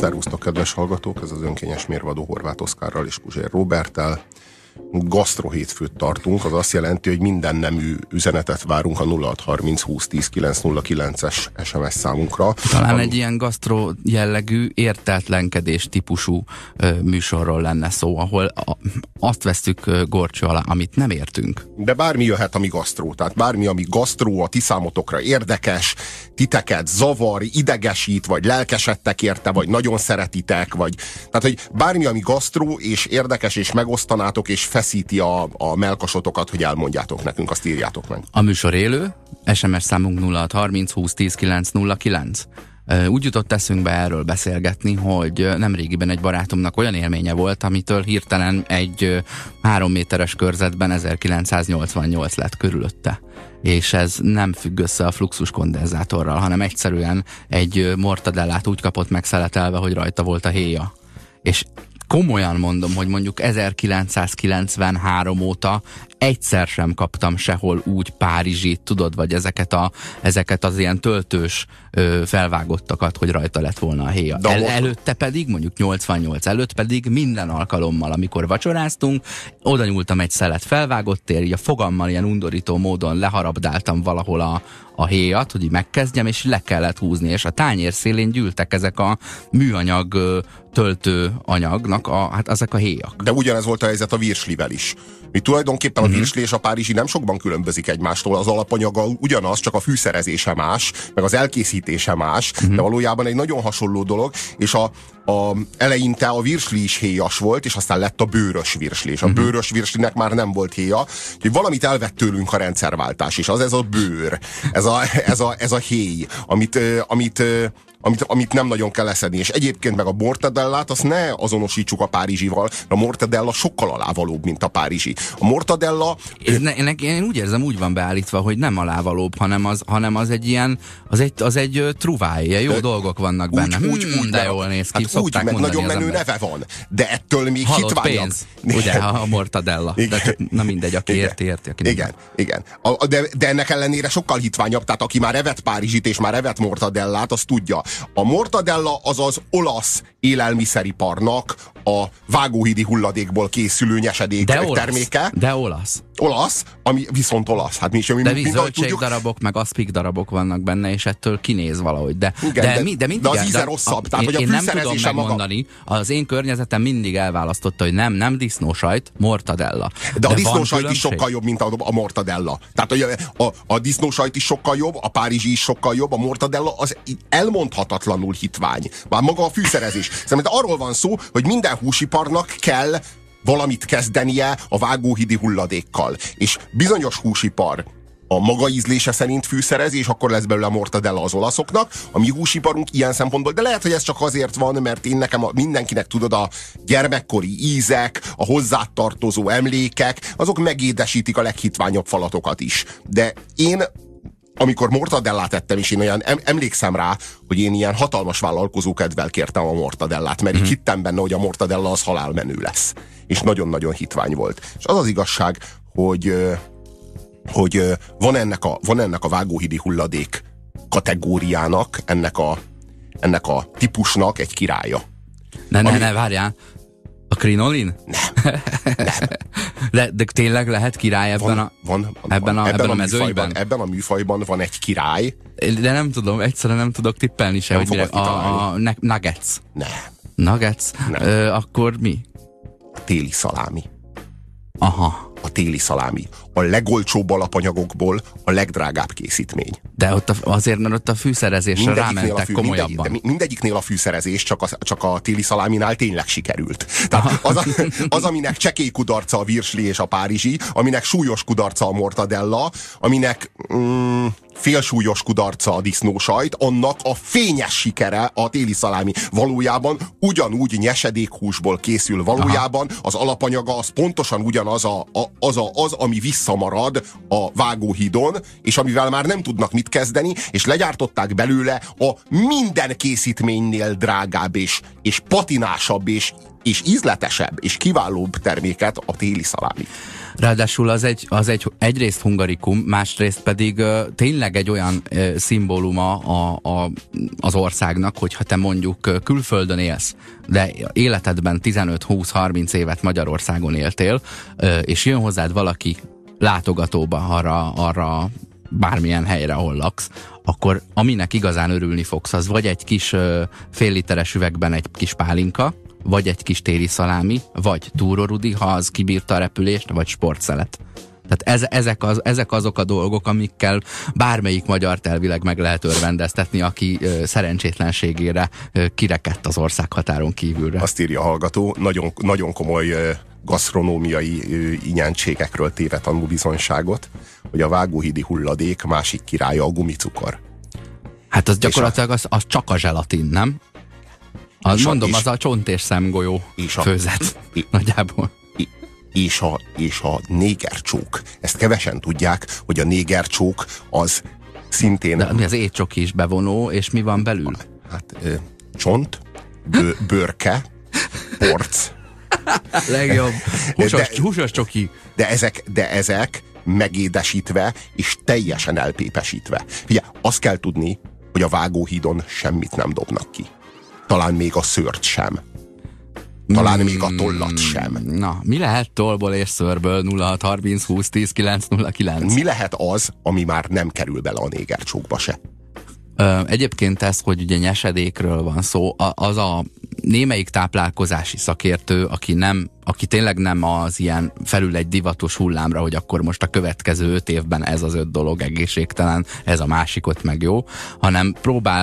Szervusztok, kedves hallgatók! Ez az önkényes mérvadó Horváth Oszkárral és Kuzsér Róberttel. Gasztrohétfőt tartunk, az azt jelenti, hogy minden nemű üzenetet várunk a 0630 20 10 909-es SMS számunkra. Talán egy ilyen gasztro jellegű, érteltlenkedés típusú műsorról lenne szó, ahol azt vesztük górcső alá, amit nem értünk. De bármi jöhet, ami gasztró. Tehát bármi, ami gasztró, a ti számotokra érdekes, titeket zavar, idegesít, vagy lelkesedtek érte, vagy nagyon szeretitek, vagy... Tehát, hogy bármi, ami gasztró, és érdekes, és megosztanátok, és feszíti a mellkasotokat, hogy elmondjátok nekünk, azt írjátok meg. A műsor élő, SMS számunk 0630 20 10 909. Úgy jutott eszünkbe erről beszélgetni, hogy nemrégiben egy barátomnak olyan élménye volt, amitől hirtelen egy 3 méteres körzetben 1988 lett körülötte. És ez nem függ össze a fluxus kondenzátorral, hanem egyszerűen egy mortadellát úgy kapott megszeletelve, hogy rajta volt a héja. És komolyan mondom, hogy mondjuk 1993 óta egyszer sem kaptam sehol úgy párizsit, tudod, vagy ezeket az ilyen töltős felvágottakat, hogy rajta lett volna a héja. Előtte pedig, mondjuk 88 előtt pedig minden alkalommal, amikor vacsoráztunk, oda nyúltam egy szelet felvágott tér, így a fogammal ilyen undorító módon leharabdáltam valahol a héjat, hogy megkezdjem, és le kellett húzni, és a tányér szélén gyűltek ezek a műanyag töltőanyagnak ezek a héjak. De ugyanez volt a helyzet a virslivel is. Mi tulajdonképpen a virsli és a párizsi nem sokban különbözik egymástól, az alapanyaga ugyanaz, csak a fűszerezése más, meg az elkészítése más, de valójában egy nagyon hasonló dolog, és eleinte a virsli is héjas volt, és aztán lett a bőrös virsli, és a bőrös virslinek már nem volt héja, hogy valamit elvett tőlünk a rendszerváltás, és ez a bőr, ez a héj, amit nem nagyon kell leszedni. És egyébként meg a mortadellát azt ne azonosítsuk a párizsival, a mortadella sokkal alávalóbb, mint a párizsi. A mortadella... Én úgy érzem, úgy van beállítva, hogy nem alávalóbb, hanem az egy ilyen, az egy truváj, jó dolgok vannak benne. De jól néz ki, úgy, meg nagyon menő neve van, de ettől még hitványabb. Pénz, ugye, a mortadella. De, na mindegy, aki érti. Igen. De ennek ellenére sokkal hitványabb, tehát aki már evett párizsit és már evett mortadellát, az tudja. A mortadella az az olasz élelmiszeriparnak a vágóhídi hulladékból készülő nyesedék terméke. De olasz. Olasz, ami viszont olasz. Hát mi is, de zöldségdarabok, meg aszpik darabok vannak benne, és ettől kinéz valahogy. De az íze rosszabb. Tehát, hogy én nem tudom megmondani, az én környezetem mindig elválasztotta, hogy nem disznósajt, mortadella. De a disznósajt is sokkal jobb, mint a mortadella. Tehát a disznósajt is sokkal jobb, a párizsi is sokkal jobb, a mortadella az elmondhatatlanul hitvány. Már maga a fűszerezés. Szerintem arról van szó, hogy minden húsiparnak kell valamit kezdenie a vágóhídi hulladékkal. És bizonyos húsipar a maga ízlése szerint fűszerez, és akkor lesz belőle a mortadella az olaszoknak. A mi húsiparunk ilyen szempontból, de lehet, hogy ez csak azért van, mert mindenkinek tudod, a gyermekkori ízek, a hozzátartozó emlékek, azok megédesítik a leghitványabb falatokat is. De én amikor mortadellát ettem, és én olyan emlékszem rá, hogy én ilyen hatalmas vállalkozókedvel kértem a mortadellát, mert hittem benne, hogy a mortadella az halálmenő lesz. És nagyon-nagyon hitvány volt. És az az igazság, hogy van ennek a vágóhídi hulladék kategóriának, ennek a típusnak egy királya. Ne, várjál. A krinolin? Nem. De tényleg lehet király ebben a mezőnyben? Ebben a műfajban van egy király. De nem tudom, egyszerűen nem tudok tippelni se, hogy mire. A nuggets. Nem. Nuggets? Nem. Akkor mi? A téli szalámi. Aha. A téli szalámi. A legolcsóbb alapanyagokból a legdrágább készítmény. De ott mert ott a fűszerezésre rámentek komolyabban. Mindegyiknél a fűszerezés csak a téli szaláminál tényleg sikerült. Tehát az, aminek csekély kudarca a virsli és a párizsi, aminek súlyos kudarca a mortadella, aminek félsúlyos kudarca a disznósajt, annak a fényes sikere a téli szalámi. Valójában ugyanúgy nyesedékhúsból készül. Valójában az alapanyaga az pontosan ugyanaz az, ami visszamarad a vágóhídon, és amivel már nem tudnak mit kezdeni, és legyártották belőle a minden készítménynél drágább, és patinásabb, és ízletesebb, és kiválóbb terméket, a téli szalámi. Ráadásul az egyrészt hungarikum, másrészt pedig tényleg egy olyan szimbóluma az országnak, hogyha te mondjuk külföldön élsz, de életedben 15-20-30 évet Magyarországon éltél, és jön hozzád valaki látogatóba arra bármilyen helyre, ahol laksz, akkor aminek igazán örülni fogsz, az vagy egy kis fél literes üvegben egy kis pálinka, vagy egy kis téli szalámi, vagy túrorudi, ha az kibírta a repülést, vagy sportszelet. Tehát ezek azok a dolgok, amikkel bármelyik magyart elvileg meg lehet örvendeztetni, aki szerencsétlenségére kirekedt az országhatáron kívülre. Azt írja a hallgató, nagyon, nagyon komoly gasztronómiai inyentségekről téve tanúbizonyságot, hogy a vágóhídi hulladék másik királya a gumicukor. Hát az gyakorlatilag az csak a zselatin, nem? Az a csont és szemgolyó főzet nagyjából. És a négercsók. Ezt kevesen tudják, hogy a négercsók az szintén... De mi az étcsoki is bevonó, és mi van belül? Hát csont, bőrke, porc. Legjobb. Húsos csoki. De ezek megédesítve és teljesen elpépesítve. Figyelj, azt kell tudni, hogy a vágóhídon semmit nem dobnak ki. Talán még a szőrt sem. Talán még a tollat sem. Na, mi lehet tollból és szőrből 0630 20 10 909? Mi lehet az, ami már nem kerül bele a négercsókba se? Egyébként ez, hogy ugye nyesedékről van szó, az a némelyik táplálkozási szakértő, aki tényleg nem az ilyen felül egy divatos hullámra, hogy akkor most a következő 5 évben ez az 5 dolog egészségtelen, ez a másikot meg jó, hanem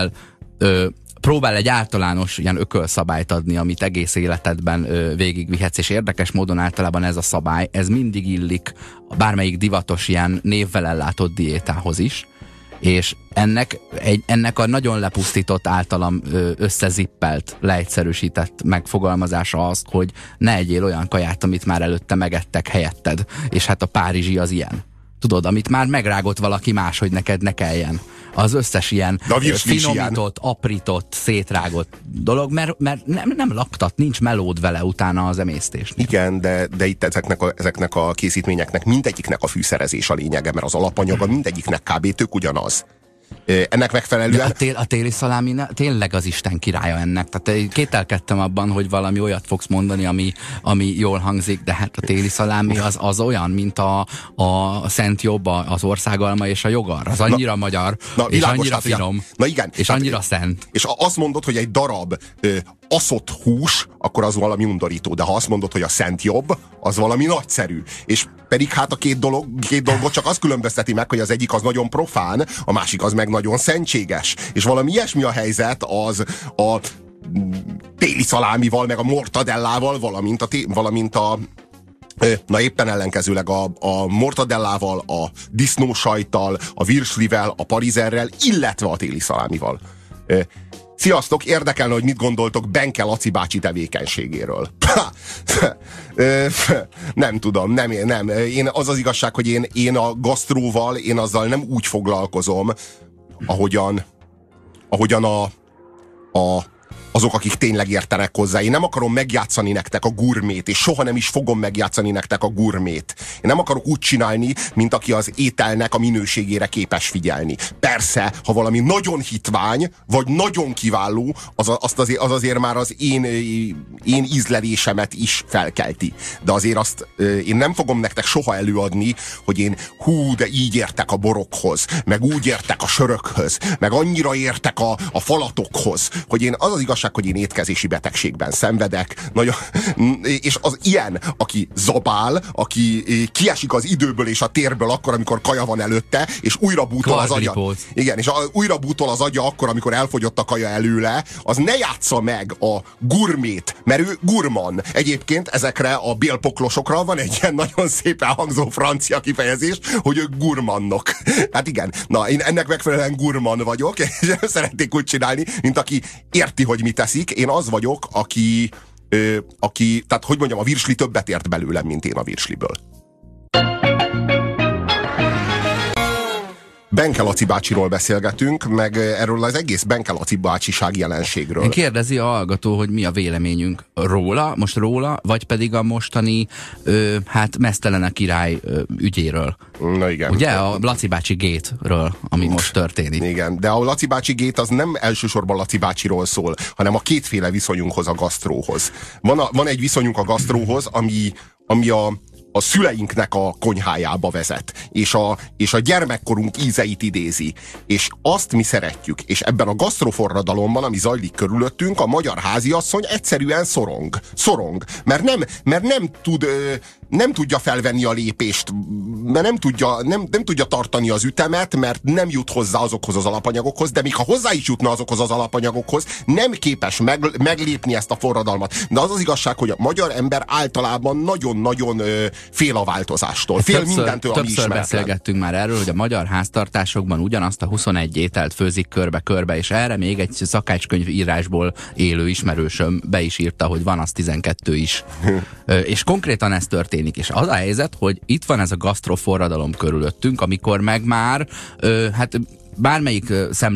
próbál egy általános ilyen ökölszabályt adni, amit egész életedben végigvihetsz, és érdekes módon általában ez a szabály, ez mindig illik bármelyik divatos ilyen névvel ellátott diétához is, és ennek a nagyon lepusztított, általam összezippelt, leegyszerűsített megfogalmazása az, hogy ne egyél olyan kaját, amit már előtte megettek helyetted, és hát a párizsi az ilyen. Tudod, amit már megrágott valaki más, hogy neked ne kelljen. Az összes ilyen finomított, aprított, szétrágott dolog, mert nem laktat, nincs melód vele utána az emésztésnél. Igen, de itt ezeknek a készítményeknek mindegyiknek a fűszerezés a lényege, mert az alapanyaga mindegyiknek kb. Tök ugyanaz. Ennek megfelelően... A téli szalámi tényleg az Isten királya ennek. Tehát kételkedtem abban, hogy valami olyat fogsz mondani, ami jól hangzik, de hát a téli szalámi az olyan, mint a Szent Jobb, az országalma és a jogar. Az annyira magyar, és annyira finom, igen, és annyira szent. És azt mondod, hogy egy darab aszott hús, akkor az valami undorító, de ha azt mondod, hogy a Szent Jobb, az valami nagyszerű. És pedig hát a két dolgot csak az különbözteti meg, hogy az egyik az nagyon profán, a másik az meg nagyon szentséges. És valami ilyesmi a helyzet az a téli szalámival, meg a mortadellával, valamint a na éppen ellenkezőleg a mortadellával, a disznósajttal, a virslivel, a parizerrel, illetve a téli szalámival. Sziasztok, érdekelne, hogy mit gondoltok Benke Laci bácsi tevékenységéről. Nem tudom, nem. Én az az igazság, hogy én a gasztróval, én azzal nem úgy foglalkozom, ahogyan azok, akik tényleg értenek hozzá. Én nem akarom megjátszani nektek a gurmét, és soha nem is fogom megjátszani nektek a gurmét. Én nem akarok úgy csinálni, mint aki az ételnek a minőségére képes figyelni. Persze, ha valami nagyon hitvány, vagy nagyon kiváló, az azért már az én ízlelésemet is felkelti. De azért azt én nem fogom nektek soha előadni, hogy én de így értek a borokhoz, meg úgy értek a sörökhöz, meg annyira értek a falatokhoz, hogy én az igazság, hogy én étkezési betegségben szenvedek, és az ilyen, aki zabál, aki kiesik az időből és a térből akkor, amikor kaja van előtte, és újra bútol az agya. Igen, és újra bútol az agya akkor, amikor elfogyott a kaja előle, az ne játsza meg a gurmét, mert ő gurman. Egyébként ezekre a bélpoklosokra van egy ilyen nagyon szépen hangzó francia kifejezés, hogy ők gurmannok. Hát igen, na én ennek megfelelően gurman vagyok, és szeretnék úgy csinálni, mint aki érti, hogy mit teszik. Én az vagyok, aki tehát hogy mondjam, a virsli többet ért belőlem, mint én a virsliből. Benke Laci bácsiról beszélgetünk, meg erről az egész Benke Laci bácsiság jelenségről. Kérdezi a hallgató, hogy mi a véleményünk róla, vagy pedig a mostani meztelen a király ügyéről. Na igen. Ugye a Laci bácsi gate-ről, ami most történik. Igen, de a Laci bácsi gate az nem elsősorban Laci bácsiról szól, hanem a kétféle viszonyunkhoz, a gasztróhoz. Van egy viszonyunk a gasztróhoz, ami a szüleinknek a konyhájába vezet, és a gyermekkorunk ízeit idézi. És azt mi szeretjük, és ebben a gasztroforradalomban, ami zajlik körülöttünk, a magyar háziasszony egyszerűen szorong. Mert nem tudja felvenni a lépést, mert nem tudja tartani az ütemet, mert nem jut hozzá azokhoz az alapanyagokhoz, de még ha hozzá is jutna azokhoz az alapanyagokhoz, nem képes meglépni ezt a forradalmat. De az az igazság, hogy a magyar ember általában nagyon-nagyon fél a változástól, fél mindentől, ami ismeretlen. Többször beszélgettünk már erről, hogy a magyar háztartásokban ugyanazt a 21 ételt főzik körbe-körbe, és erre még egy szakácskönyv írásból élő ismerősöm be is írta, hogy van az 12 is. És konkrétan ez történik. És az a helyzet, hogy itt van ez a gasztroforradalom körülöttünk, amikor meg már bármelyik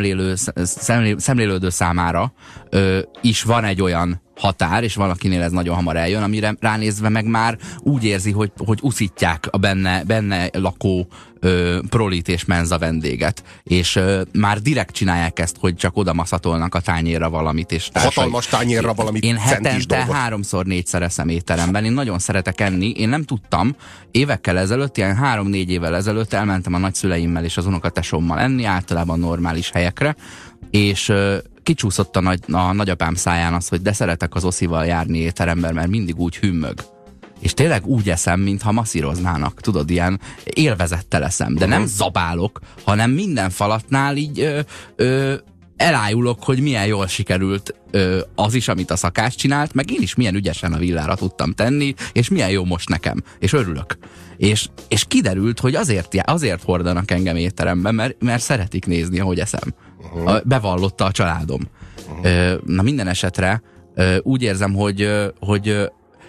szemlélődő számára is van egy olyan határ, és valakinél ez nagyon hamar eljön, amire ránézve meg már úgy érzi, hogy uszítják a benne lakó prolit és menza vendéget. És már direkt csinálják ezt, hogy csak oda maszatolnak a tányérra valamit. És hatalmas tányérra valamit. Én hetente 3-4-szer eszem étteremben. Én nagyon szeretek enni. Én nem tudtam. Évekkel ezelőtt, ilyen 3-4 évvel ezelőtt elmentem a nagyszüleimmel és az unokatesommal enni, általában normális helyekre, és kicsúszott a nagyapám száján az, hogy de szeretek az Oszival járni étteremben, mert mindig úgy hümmög. És tényleg úgy eszem, mintha masszíroznának. Tudod, ilyen élvezettel eszem. De nem zabálok, hanem minden falatnál így elájulok, hogy milyen jól sikerült az is, amit a szakács csinált, meg én is milyen ügyesen a villára tudtam tenni, és milyen jó most nekem. És örülök. És kiderült, hogy azért hordanak engem étteremben, mert szeretik nézni, ahogy eszem. Bevallotta a családom. Na minden esetre úgy érzem, hogy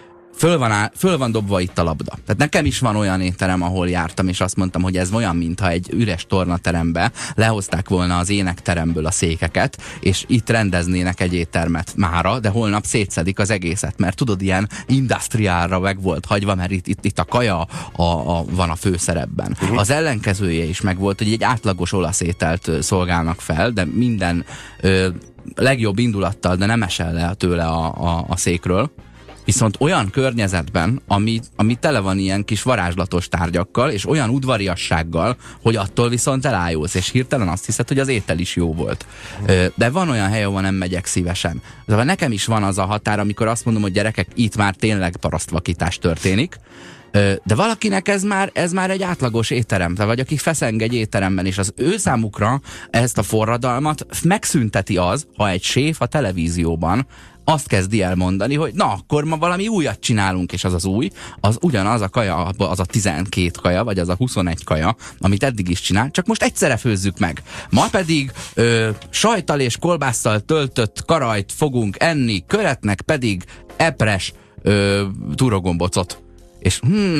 föl van dobva itt a labda. Tehát nekem is van olyan étterem, ahol jártam, és azt mondtam, hogy ez olyan, mintha egy üres tornaterembe lehozták volna az énekteremből a székeket, és itt rendeznének egy éttermet mára, de holnap szétszedik az egészet, mert tudod, ilyen industriálra meg volt hagyva, mert itt a kaja van a főszerepben. Az ellenkezője is megvolt, hogy egy átlagos olasz ételt szolgálnak fel, de minden legjobb indulattal, de nem esel le tőle a székről. Viszont olyan környezetben, ami tele van ilyen kis varázslatos tárgyakkal, és olyan udvariassággal, hogy attól viszont elájulsz, és hirtelen azt hiszed, hogy az étel is jó volt. De van olyan hely, ahol nem megyek szívesen. De nekem is van az a határ, amikor azt mondom, hogy gyerekek, itt már tényleg parasztvakítás történik, de valakinek ez már egy átlagos étterem, vagy aki feszeng egy étteremben, és az ő számukra ezt a forradalmat megszünteti az, ha egy séf a televízióban azt kezdi elmondani, hogy na, akkor ma valami újat csinálunk, és az új, az ugyanaz a kaja, az a 12 kaja, vagy az a 21 kaja, amit eddig is csinál, csak most egyszerre főzzük meg. Ma pedig sajttal és kolbásszal töltött karajt fogunk enni, köretnek pedig epres túrogombocot. És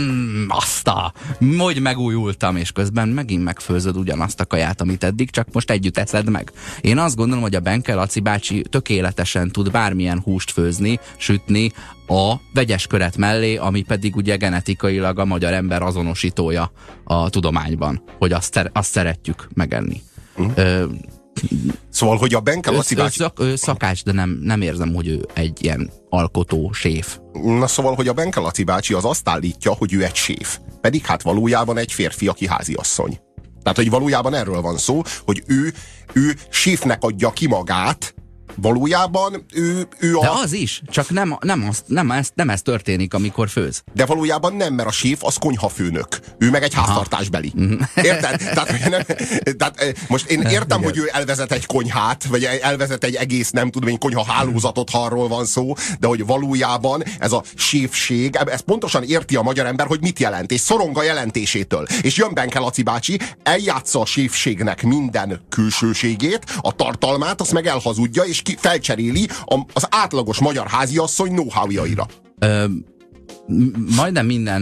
hogy megújultam, és közben megint megfőzöd ugyanazt a kaját, amit eddig, csak most együtt eszed meg. Én azt gondolom, hogy a Benke Laci bácsi tökéletesen tud bármilyen húst főzni, sütni a vegyes köret mellé, ami pedig ugye genetikailag a magyar ember azonosítója a tudományban, hogy azt szeretjük megenni. Szóval, hogy a Benke Laci bácsi... Ő szakács, de nem érzem, hogy ő egy ilyen alkotó séf. Na szóval, hogy a Benke Laci bácsi az azt állítja, hogy ő egy séf. Pedig hát valójában egy férfi, aki háziasszony. Tehát, hogy valójában erről van szó, hogy ő séfnek adja ki magát, valójában ő a... De az is, csak nem ez történik, amikor főz. De valójában nem, mert a séf az konyhafőnök. Ő meg egy háztartásbeli. Érted? Tehát most én értem, hogy ő elvezet egy konyhát, vagy elvezet egy egész, nem tudom én, konyha hálózatot, ha arról van szó, de hogy valójában ez a séfség, ez pontosan érti a magyar ember, hogy mit jelent, és szorong a jelentésétől. És jön Benke Laci bácsi, eljátsza a séfségnek minden külsőségét, a tartalmát, azt meg elhazudja, és felcseréli az átlagos magyar háziasszony know-how-jaira. Majdnem minden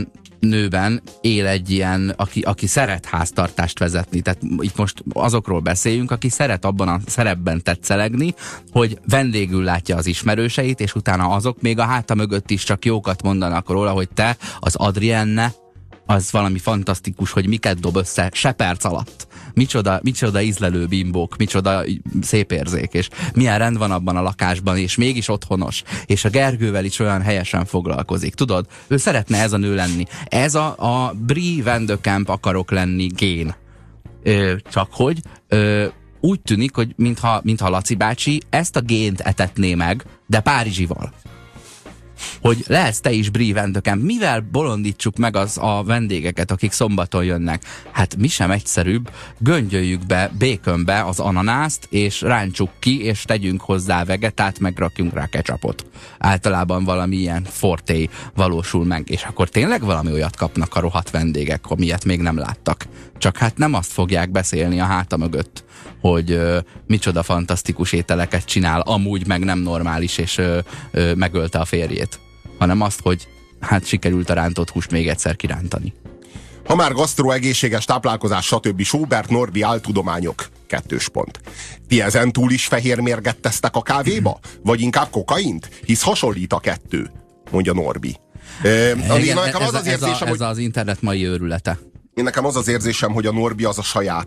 nőben él egy ilyen, aki szeret háztartást vezetni. Tehát itt most azokról beszéljünk, aki szeret abban a szerepben tetszelegni, hogy vendégül látja az ismerőseit, és utána azok még a háta mögött is csak jókat mondanak róla, hogy te, az Adrienne, az valami fantasztikus, hogy miket dob össze se perc alatt. Micsoda ízlelő bimbók, micsoda szép érzék, és milyen rend van abban a lakásban, és mégis otthonos, és a Gergővel is olyan helyesen foglalkozik. Tudod, ő szeretne ez a nő lenni. Ez a Brie Van de Kamp akarok lenni gén. Csak hogy úgy tűnik, hogy mintha Laci bácsi ezt a gént etetné meg, de párizsival. Hogy lehetsz te is Brie Van de Kamp. Mivel bolondítsuk meg a vendégeket, akik szombaton jönnek? Hát mi sem egyszerűbb, göngyöljük be baconbe az ananászt, és ráncsuk ki, és tegyünk hozzá vegetát, meg rakjunk rá ketchupot. Általában valami ilyen forté valósul meg, és akkor tényleg valami olyat kapnak a rohadt vendégek, amilyet még nem láttak. Csak hát nem azt fogják beszélni a háta mögött, hogy micsoda fantasztikus ételeket csinál, amúgy meg nem normális, és megölte a férjét. Hanem azt, hogy hát sikerült a rántott húst még egyszer kirántani. Ha már gasztró, egészséges táplálkozás, stb. Schubert, Norbi, áltudományok. 2 pont. Ti ezen túl is fehér mérget tesztek a kávéba? Vagy inkább kokaint? Hisz hasonlít a 2, mondja Norbi. Igen, ez az internet mai őrülete. Én nekem az az érzésem, hogy a Norbi az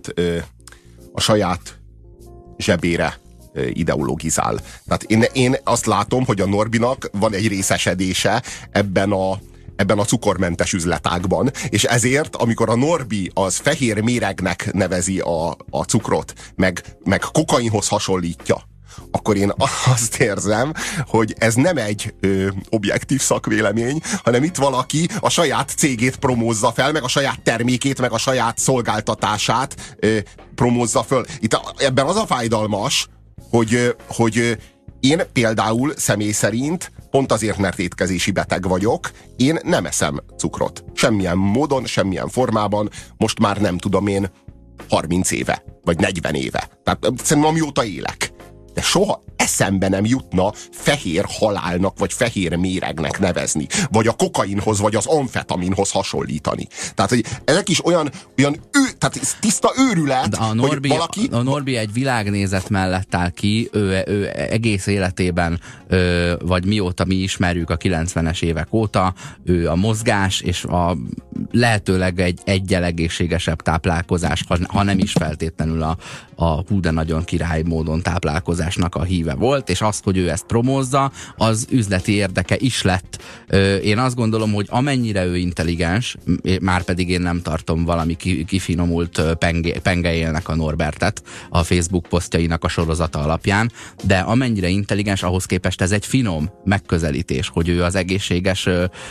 a saját zsebére ideologizál. Tehát én azt látom, hogy a Norbinak van egy részesedése ebben a cukormentes üzletágban, és ezért, amikor a Norbi az fehér méregnek nevezi a cukrot, meg kokainhoz hasonlítja, akkor én azt érzem, hogy ez nem egy objektív szakvélemény, hanem itt valaki a saját cégét promózza fel, meg a saját termékét, meg a saját szolgáltatását promózza föl. Itt ebben az a fájdalmas, hogy én például személy szerint, pont azért, mert étkezési beteg vagyok, én nem eszem cukrot. Semmilyen módon, semmilyen formában, most már nem tudom én 30 éve, vagy 40 éve. Tehát szerintem amióta élek. De soha eszembe nem jutna fehér halálnak, vagy fehér méregnek nevezni. Vagy a kokainhoz, vagy az amfetaminhoz hasonlítani. Tehát, hogy ezek is olyan tehát tiszta őrület, hogy valaki... A Norbi egy világnézet mellett áll ki, ő egész életében, vagy mióta mi ismerjük a 90-es évek óta, ő a mozgás, és a lehetőleg egy egészségesebb táplálkozás, ha nem is feltétlenül a hú de nagyon király módon táplálkozásnak a híve volt, és azt, hogy ő ezt promózza, az üzleti érdeke is lett. Én azt gondolom, hogy amennyire ő intelligens, már pedig én nem tartom valami kifinomult pengeélnek a Norbertet a Facebook posztjainak a sorozata alapján, de amennyire intelligens, ahhoz képest ez egy finom megközelítés, hogy ő az egészséges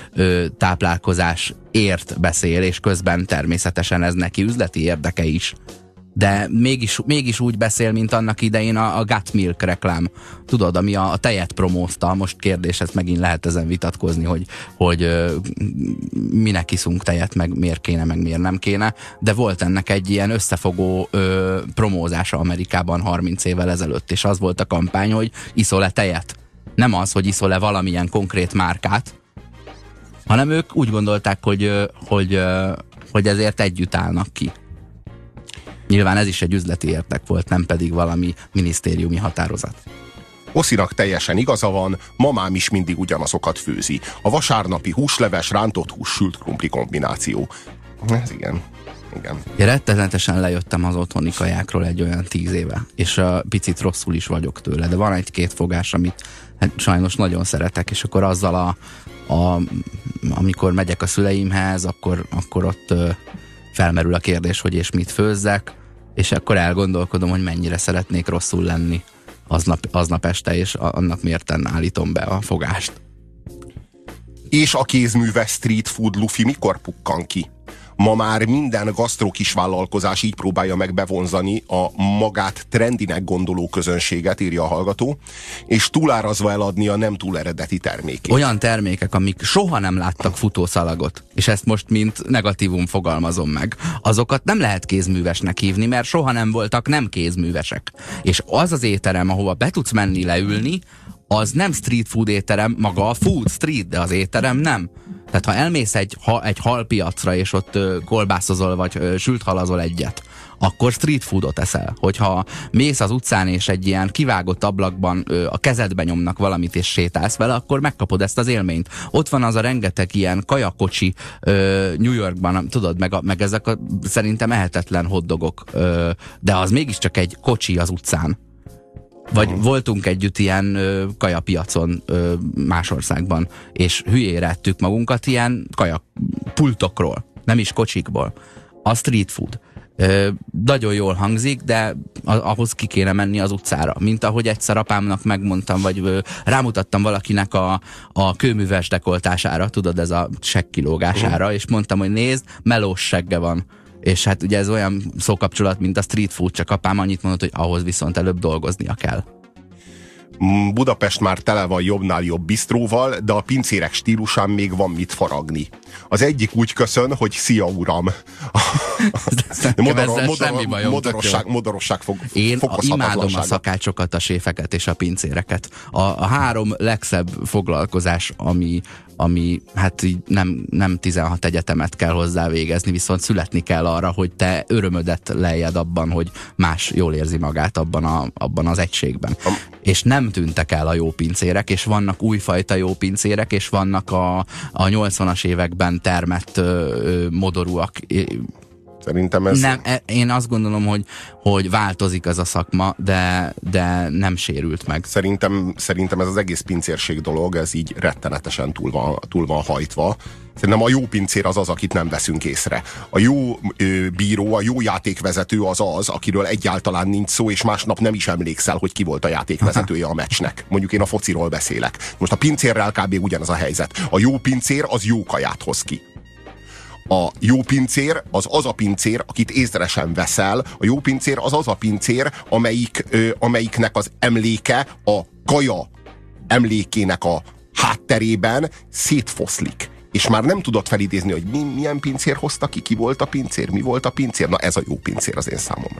táplálkozásért beszél, és közben természetesen ez neki üzleti érdeke is. De mégis úgy beszél, mint annak idején a Gut Milk reklám. Tudod, ami a tejet promózta. Most kérdés, ezt megint lehet ezen vitatkozni, hogy minek iszunk tejet, meg miért kéne, meg miért nem kéne. De volt ennek egy ilyen összefogó promózása Amerikában 30 évvel ezelőtt, és az volt a kampány, hogy iszol-e tejet. Nem az, hogy iszol-e valamilyen konkrét márkát, hanem ők úgy gondolták, hogy ezért együtt állnak ki. Nyilván ez is egy üzleti érdek volt, nem pedig valami minisztériumi határozat. Oszinak teljesen igaza van, mamám is mindig ugyanazokat főzi. A vasárnapi húsleves, rántott hús, sült krumpli kombináció. Ez igen. Én rettenetesen lejöttem az otthoni kajákról egy olyan 10 éve, és picit rosszul is vagyok tőle, de van egy-két fogás, amit hát sajnos nagyon szeretek, és akkor azzal amikor megyek a szüleimhez, akkor ott felmerül a kérdés, hogy és mit főzzek, és akkor elgondolkodom, hogy mennyire szeretnék rosszul lenni aznap este, és annak mérten állítom be a fogást. És a kézműves street food lufi mikor pukkan ki? Ma már minden gasztró kisvállalkozás így próbálja meg bevonzani a magát trendinek gondoló közönséget, írja a hallgató, és túlárazva eladni a nem túl eredeti termékét. Olyan termékek, amik soha nem láttak futószalagot, és ezt most mint negatívum fogalmazom meg, azokat nem lehet kézművesnek hívni, mert soha nem voltak nem kézművesek. És az az étterem, ahova be tudsz menni leülni, az nem street food étterem, maga a food street, de az étterem nem. Tehát ha elmész egy halpiacra, és ott kolbászozol, vagy sült halazol egyet, akkor street foodot eszel. Hogyha mész az utcán, és egy ilyen kivágott ablakban a kezedbe nyomnak valamit, és sétálsz vele, akkor megkapod ezt az élményt. Ott van az a rengeteg ilyen kajakocsi New Yorkban, tudod, meg ezek szerintem ehetetlen hotdogok, de az mégiscsak egy kocsi az utcán. Vagy voltunk együtt ilyen kajapiacon más országban, és hülyére ettük magunkat ilyen kajapultokról, nem is kocsikból. A street food. Nagyon jól hangzik, de ahhoz ki kéne menni az utcára. Mint ahogy egyszer apámnak megmondtam, vagy rámutattam valakinek a kőműves dekoltására, tudod, ez a segg-kilógására, és mondtam, hogy nézd, melós segge van. És hát ugye ez olyan szókapcsolat, mint a street food, csak apám annyit mondott, hogy ahhoz viszont előbb dolgoznia kell. Budapest már tele van jobbnál jobb bisztróval, de a pincérek stílusán még van mit faragni. Az egyik úgy köszön, hogy szia uram. Modorosság Én imádom a szakácsokat, a séfeket és a pincéreket. A három legszebb foglalkozás, ami hát így nem 16 egyetemet kell hozzá végezni, viszont születni kell arra, hogy te örömödet lejjed abban, hogy más jól érzi magát abban az egységben. És nem tűntek el a jó pincérek, és vannak újfajta jó pincérek, és vannak a 80-as években termett modorúak. Szerintem ez... Nem, én azt gondolom, hogy változik ez a szakma, de nem sérült meg. Szerintem ez az egész pincérség dolog, ez így rettenetesen túl van hajtva. Szerintem a jó pincér az, akit nem veszünk észre. A jó bíró, a jó játékvezető az, akiről egyáltalán nincs szó, és másnap nem is emlékszel, hogy ki volt a játékvezetője a meccsnek. Mondjuk én a fociról beszélek. Most a pincérrel kb. Ugyanaz a helyzet. A jó pincér az jó kaját hoz ki. A jó pincér az a pincér, akit észre sem veszel. A jó pincér az a pincér, amelyiknek az emléke a kaja emlékének a hátterében szétfoszlik. És már nem tudod felidézni, hogy milyen pincér hozta ki volt a pincér, mi volt a pincér. Na ez a jó pincér az én számomra.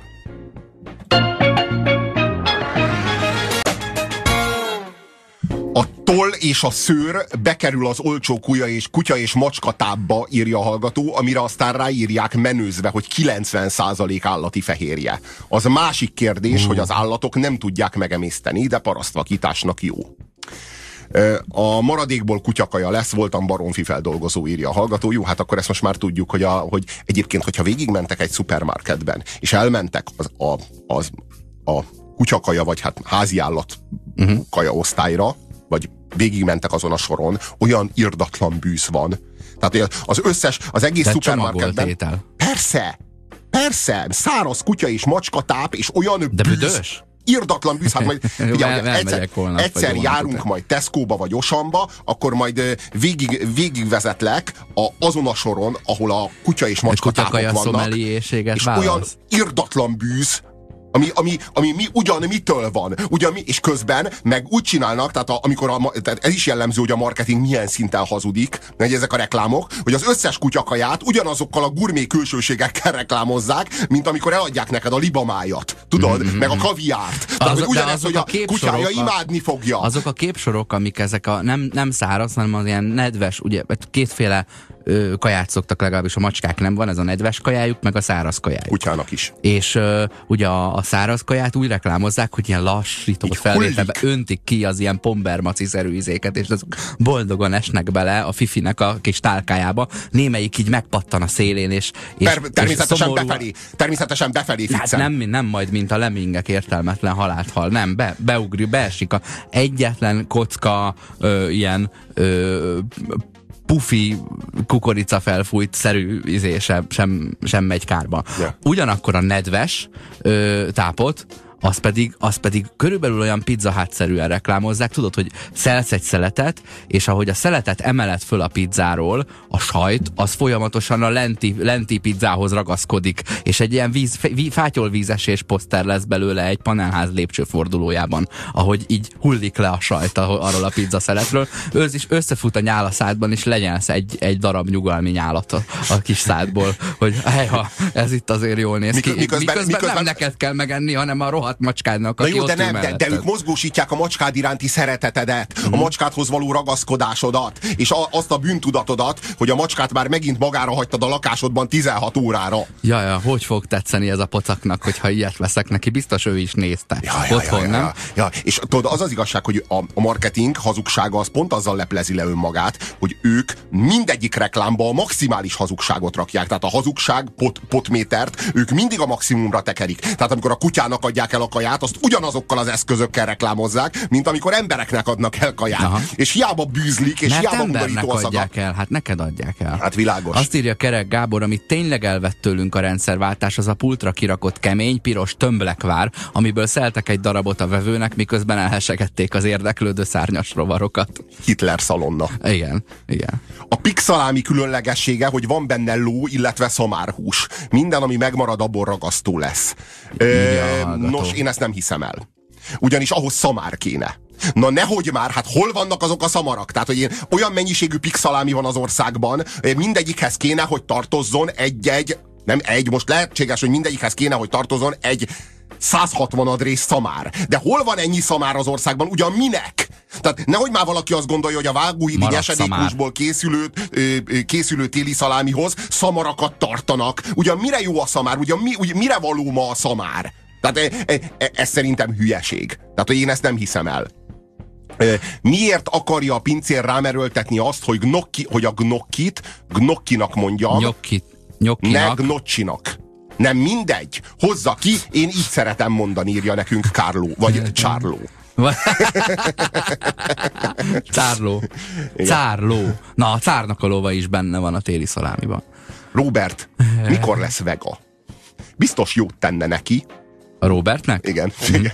A toll és a szőr bekerül az olcsó kutya és macska tábba, írja a hallgató, amire aztán ráírják menőzve, hogy 90% állati fehérje. Az másik kérdés, hogy az állatok nem tudják megemészteni, de parasztvakításnak jó. A maradékból kutyakaja lesz, voltam baromfi feldolgozó, írja a hallgató. Jó, hát akkor ezt most már tudjuk, hogy egyébként, hogyha végigmentek egy szupermarketben, és elmentek a kutyakaja, vagy hát háziállat kaja osztályra, vagy végigmentek azon a soron, olyan irdatlan bűz van. Tehát az egész szupermarketben... Persze, száraz kutya és macska táp, és olyan de bűz... büdös? Irdatlan bűz, hát majd egyszer járunk majd Tesco-ba vagy Auchanba, akkor majd végigvezetlek azon a soron, ahol a kutya és macska tápok vannak, és olyan irdatlan bűz, ami mitől van, és közben meg úgy csinálnak, tehát ez is jellemző, hogy a marketing milyen szinten hazudik, hogy ezek a reklámok, hogy az összes kutyakaját ugyanazokkal a gurmé külsőségekkel reklámozzák, mint amikor eladják neked a libamájat, tudod, meg a kaviárt. Tehát, hogy ugyanez, hogy a kutyája imádni fogja. Azok a képsorok, amik ezek nem száraz, hanem az ilyen nedves, ugye kétféle kaját szoktak, legalábbis a macskák nem van, ez a nedves kajájuk, meg a száraz kajájuk. Kutyának is. És ugye a száraz kaját úgy reklámozzák, hogy ilyen lassított felvételbe öntik ki az ilyen pombermaci-szerű izéket, és azok boldogan esnek bele a fifinek a kis tálkájába. Némelyik így megpattan a szélén, és természetesen befelé ficcen. Hát nem majd, mint a lemmingek értelmetlen halált hal. Nem, beesik a egyetlen kocka ilyen pufi kukorica felfújt szerű sem megy kárba. Yeah. Ugyanakkor a nedves tápot, az pedig körülbelül olyan Pizza Hut-szerűen reklámozzák, tudod, hogy szelsz egy szeletet, és ahogy a szeletet emeled föl a pizzáról, a sajt, az folyamatosan a lenti pizzához ragaszkodik, és egy ilyen fátyolvízesés poszter lesz belőle egy panelház lépcsőfordulójában, ahogy így hullik le a sajt arról a pizza szeletről, és összefut a nyál a szádban, és lenyelsz egy darab nyugalmi nyálat a kis szádból, hogy hejha, ez itt azért jól néz ki. Miközben nem neked kell megenni, hanem a rohadt rohadt macskának, Na aki jó, ott ül de ők mozgósítják a macskád iránti szeretetedet, a macskádhoz való ragaszkodásodat, és azt a bűntudatodat, hogy a macskát már megint magára hagytad a lakásodban 16 órára. Ja, hogy fog tetszeni ez a pocaknak, hogyha ilyet veszek neki? Biztos ő is nézte. Otthon, nem? Ja. És tudod, az igazság, hogy a marketing hazugsága az pont azzal leplezi le önmagát, hogy ők mindegyik reklámba a maximális hazugságot rakják. Tehát a hazugság potmétert ők mindig a maximumra tekerik. Tehát amikor a kutyának adják el a kaját, azt ugyanazokkal az eszközökkel reklámozzák, mint amikor embereknek adnak el kaját. Aha. És hiába bűzlik, és mert hiába embernek adják el, hát neked adják el. Hát világos. Azt írja Kerek Gábor, amit tényleg elvett tőlünk a rendszerváltás, az a pultra kirakott kemény, piros tömblekvár, amiből szeltek egy darabot a vevőnek, miközben elhesegették az érdeklődő szárnyas rovarokat. Hitler szalonna. Igen. A pixalámi különlegessége, hogy van benne ló, illetve szamárhús. Minden, ami megmarad, abból ragasztó lesz. Nos, én ezt nem hiszem el. Ugyanis ahhoz szamár kéne. Na nehogy már, hát hol vannak azok a szamarak? Tehát, hogy olyan mennyiségű pixalámi van az országban, mindegyikhez kéne, hogy tartozzon most lehetséges, hogy mindegyikhez kéne, hogy tartozzon egy 160 adrész szamár. De hol van ennyi szamár az országban? Ugyan minek? Tehát nehogy már valaki azt gondolja, hogy a vágóhídi nyesedékhúsból készülő téli szalámihoz szamarakat tartanak. Ugyan mire jó a szamár? Ugyan mire való ma a szamár? Tehát ez szerintem hülyeség. Tehát, hogy én ezt nem hiszem el. Miért akarja a pincér rámerőltetni azt, hogy a gnokkinak mondjam, ne gnocsinak. Nem mindegy. Hozza ki, én így szeretem mondani, írja nekünk Kárló, vagy Csárló. Cárló. Na, a cárnak a lova is benne van a téli szalámiban. Robert, mikor lesz vega? Biztos jót tenne neki. A Robertnek? Igen.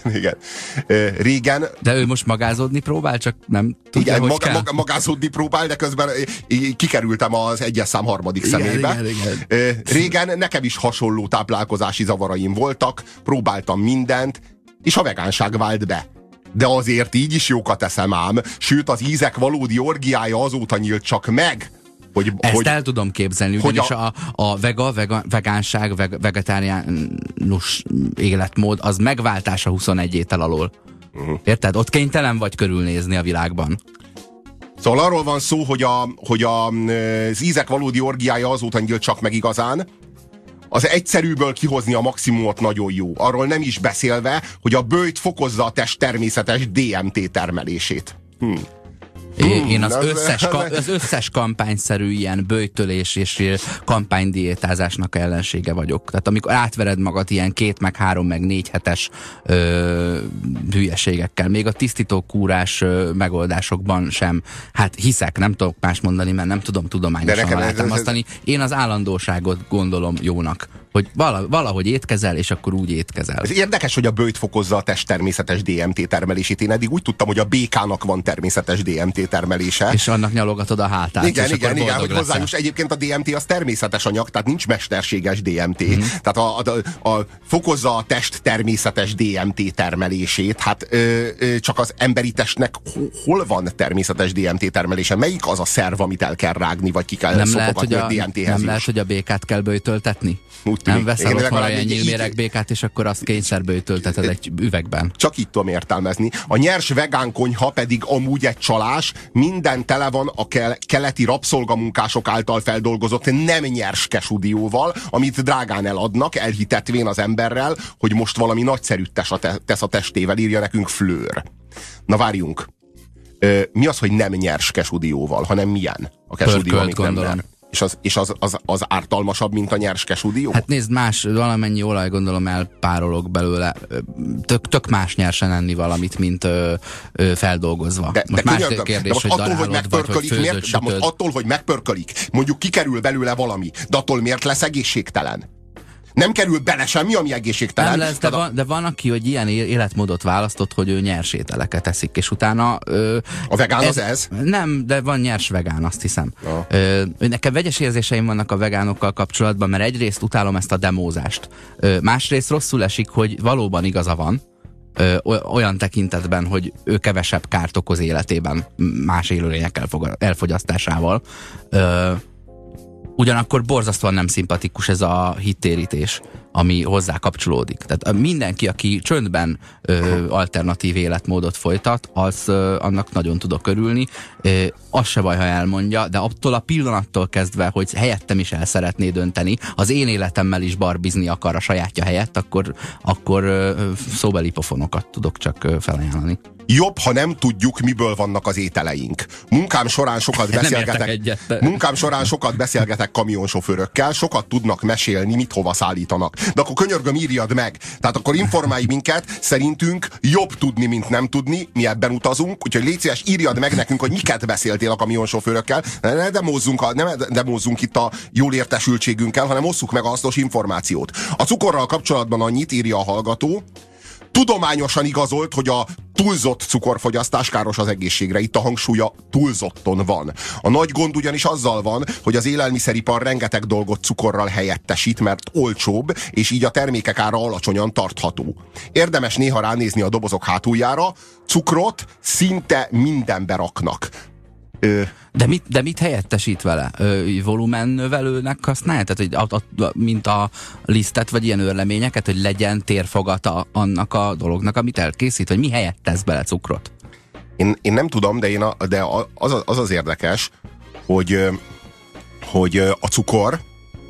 Régen... De ő most magázódni próbál, csak nem tudja, igen, hogy kell. magázódni próbál, de közben kikerültem az egyes szám harmadik szemébe. Igen. Régen nekem is hasonló táplálkozási zavaraim voltak, próbáltam mindent, és a vegánság vált be. De azért így is jókat eszem ám, sőt az ízek valódi orgiája azóta nyílt csak meg, ezt el tudom képzelni, ugyanis a vegánság, vegetáriánus életmód az megváltása 21 étel alól. Érted? Ott kénytelen vagy körülnézni a világban. Szóval arról van szó, hogy az ízek valódi orgiája azóta nyílt csak meg igazán. Az egyszerűből kihozni a maximumot nagyon jó. Arról nem is beszélve, hogy a böjt fokozza a test természetes DMT termelését. Én az összes kampányszerű ilyen böjtölés és kampánydiétázásnak ellensége vagyok. Tehát amikor átvered magad ilyen 2, meg 3, meg 4 hetes hülyeségekkel, még a tisztító kúrás megoldásokban sem, hát hiszek, nem tudok más mondani, mert nem tudom tudományosan alátámasztani. Én az állandóságot gondolom jónak, hogy valahogy étkezel, és akkor úgy étkezel. Ez érdekes, hogy a böjt fokozza a test természetes DMT termelését. Én eddig úgy tudtam, hogy a békának van természetes DMT termelése. És annak nyalogatod a hátát. Igen, hogy hozzájuk egyébként a DMT az természetes anyag, tehát nincs mesterséges DMT. Tehát a fokozza a test természetes DMT termelését. Hát csak az emberi testnek hol van természetes DMT termelése? Melyik az a szerv, amit el kell rágni, vagy ki kell szopogatni a DMT-hez? Nem lehet, hogy a békát kell böjtöltetni? Nem veszel otthon egy nyílméregbékát, és akkor azt kényszerböjtölteted egy üvegben. Csak így tudom értelmezni. A nyers vegán konyha pedig amúgy egy csalás, minden tele van a keleti rabszolgamunkások által feldolgozott nem nyers kesudióval, amit drágán eladnak, elhitetvén az emberrel, hogy most valami nagyszerűt tesz a testével, írja nekünk Flőr. Na várjunk. Mi az, hogy nem nyers kesudióval, hanem milyen a kesudió, amit nem nyer? És az ártalmasabb, mint a nyers kesudió? Hát nézd, valamennyi olaj gondolom elpárolog belőle. Tök más nyersen enni valamit, mint feldolgozva. De más kérdés, most hogy attól, hogy megpörkölik, most attól, hogy megpörkölik, mondjuk kikerül belőle valami, de attól miért lesz egészségtelen? Nem kerül bele semmi, ami egészségtelen. Nem lesz, de van, aki, hogy ilyen életmódot választott, hogy ő nyers ételeket eszik, és utána... a vegán az ez? Nem, de van nyers vegán, azt hiszem. Nekem vegyes érzéseim vannak a vegánokkal kapcsolatban, mert egyrészt utálom ezt a demózást. Másrészt rosszul esik, hogy valóban igaza van, olyan tekintetben, hogy ő kevesebb kárt okoz életében más élőlények elfogyasztásával. Ugyanakkor borzasztóan nem szimpatikus ez a hittérítés, ami hozzá kapcsolódik. Tehát mindenki, aki csöndben alternatív életmódot folytat, annak nagyon tudok örülni. Az se baj, ha elmondja, de attól a pillanattól kezdve, hogy helyettem is el szeretné dönteni, az én életemmel is barbizni akar a sajátja helyett, akkor szóbeli pofonokat tudok csak felajánlani. Jobb, ha nem tudjuk, miből vannak az ételeink. Munkám során sokat beszélgetek kamionsofőrökkel, sokat tudnak mesélni, mit hova szállítanak. De akkor könyörgöm, írjad meg. Tehát akkor informálj minket, szerintünk jobb tudni, mint nem tudni, mi ebben utazunk, úgyhogy légy szíves, írjad meg nekünk, hogy miket beszéltél a kamionsofőrökkel. Ne demózzunk itt a jól értesültségünkkel, hanem osszuk meg a hasznos információt. A cukorral kapcsolatban annyit írja a hallgató: tudományosan igazolt, hogy a túlzott cukorfogyasztás káros az egészségre. Itt a hangsúlya túlzotton van. A nagy gond ugyanis azzal van, hogy az élelmiszeripar rengeteg dolgot cukorral helyettesít, mert olcsóbb, és így a termékek ára alacsonyan tartható. Érdemes néha ránézni a dobozok hátuljára, cukrot szinte mindenbe raknak. De mit helyettesít vele? Volumennövelőnek használja? Tehát, mint a lisztet, vagy ilyen őrleményeket, hogy legyen térfogata annak a dolognak, amit elkészít? Vagy mi helyett tesz bele cukrot? Én nem tudom, de az érdekes, hogy a cukor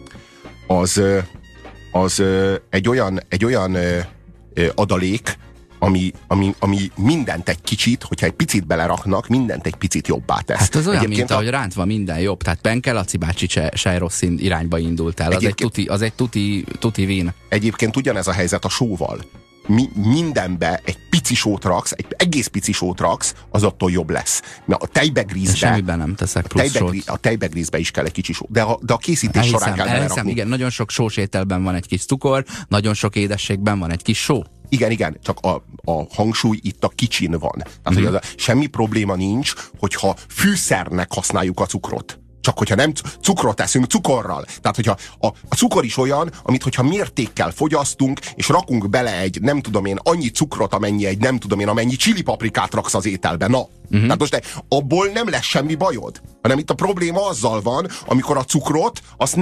az egy olyan adalék, ami mindent egy kicsit, hogyha egy picit beleraknak, mindent egy picit jobbá tesz. Hát az olyan, mint ahogy rántva minden jobb. Tehát Penke Laci bácsi se rossz irányba indult el. Az egy tuti vín. Egyébként ugyanez a helyzet a sóval. Mindenbe egy pici sót raksz, egy egész pici sót raksz, az attól jobb lesz. Mert a tejbegrízbe... Semmiben nem teszek plusz sót. A tejbegrízbe is kell egy kicsi só. De a készítés során kell belerakni. Igen, nagyon sok sós ételben van egy kis cukor, nagyon sok édességben van egy kis só. Igen, csak a hangsúly itt a kicsin van. Tehát, hogy semmi probléma nincs, hogyha fűszernek használjuk a cukrot. Csak hogyha nem cukrot eszünk cukorral. Tehát, hogyha a cukor is olyan, amit hogyha mértékkel fogyasztunk, és rakunk bele egy, nem tudom én, annyi cukrot, amennyi csilipaprikát raksz az ételbe. Na, tehát most abból nem lesz semmi bajod. Hanem itt a probléma azzal van, amikor a cukrot azt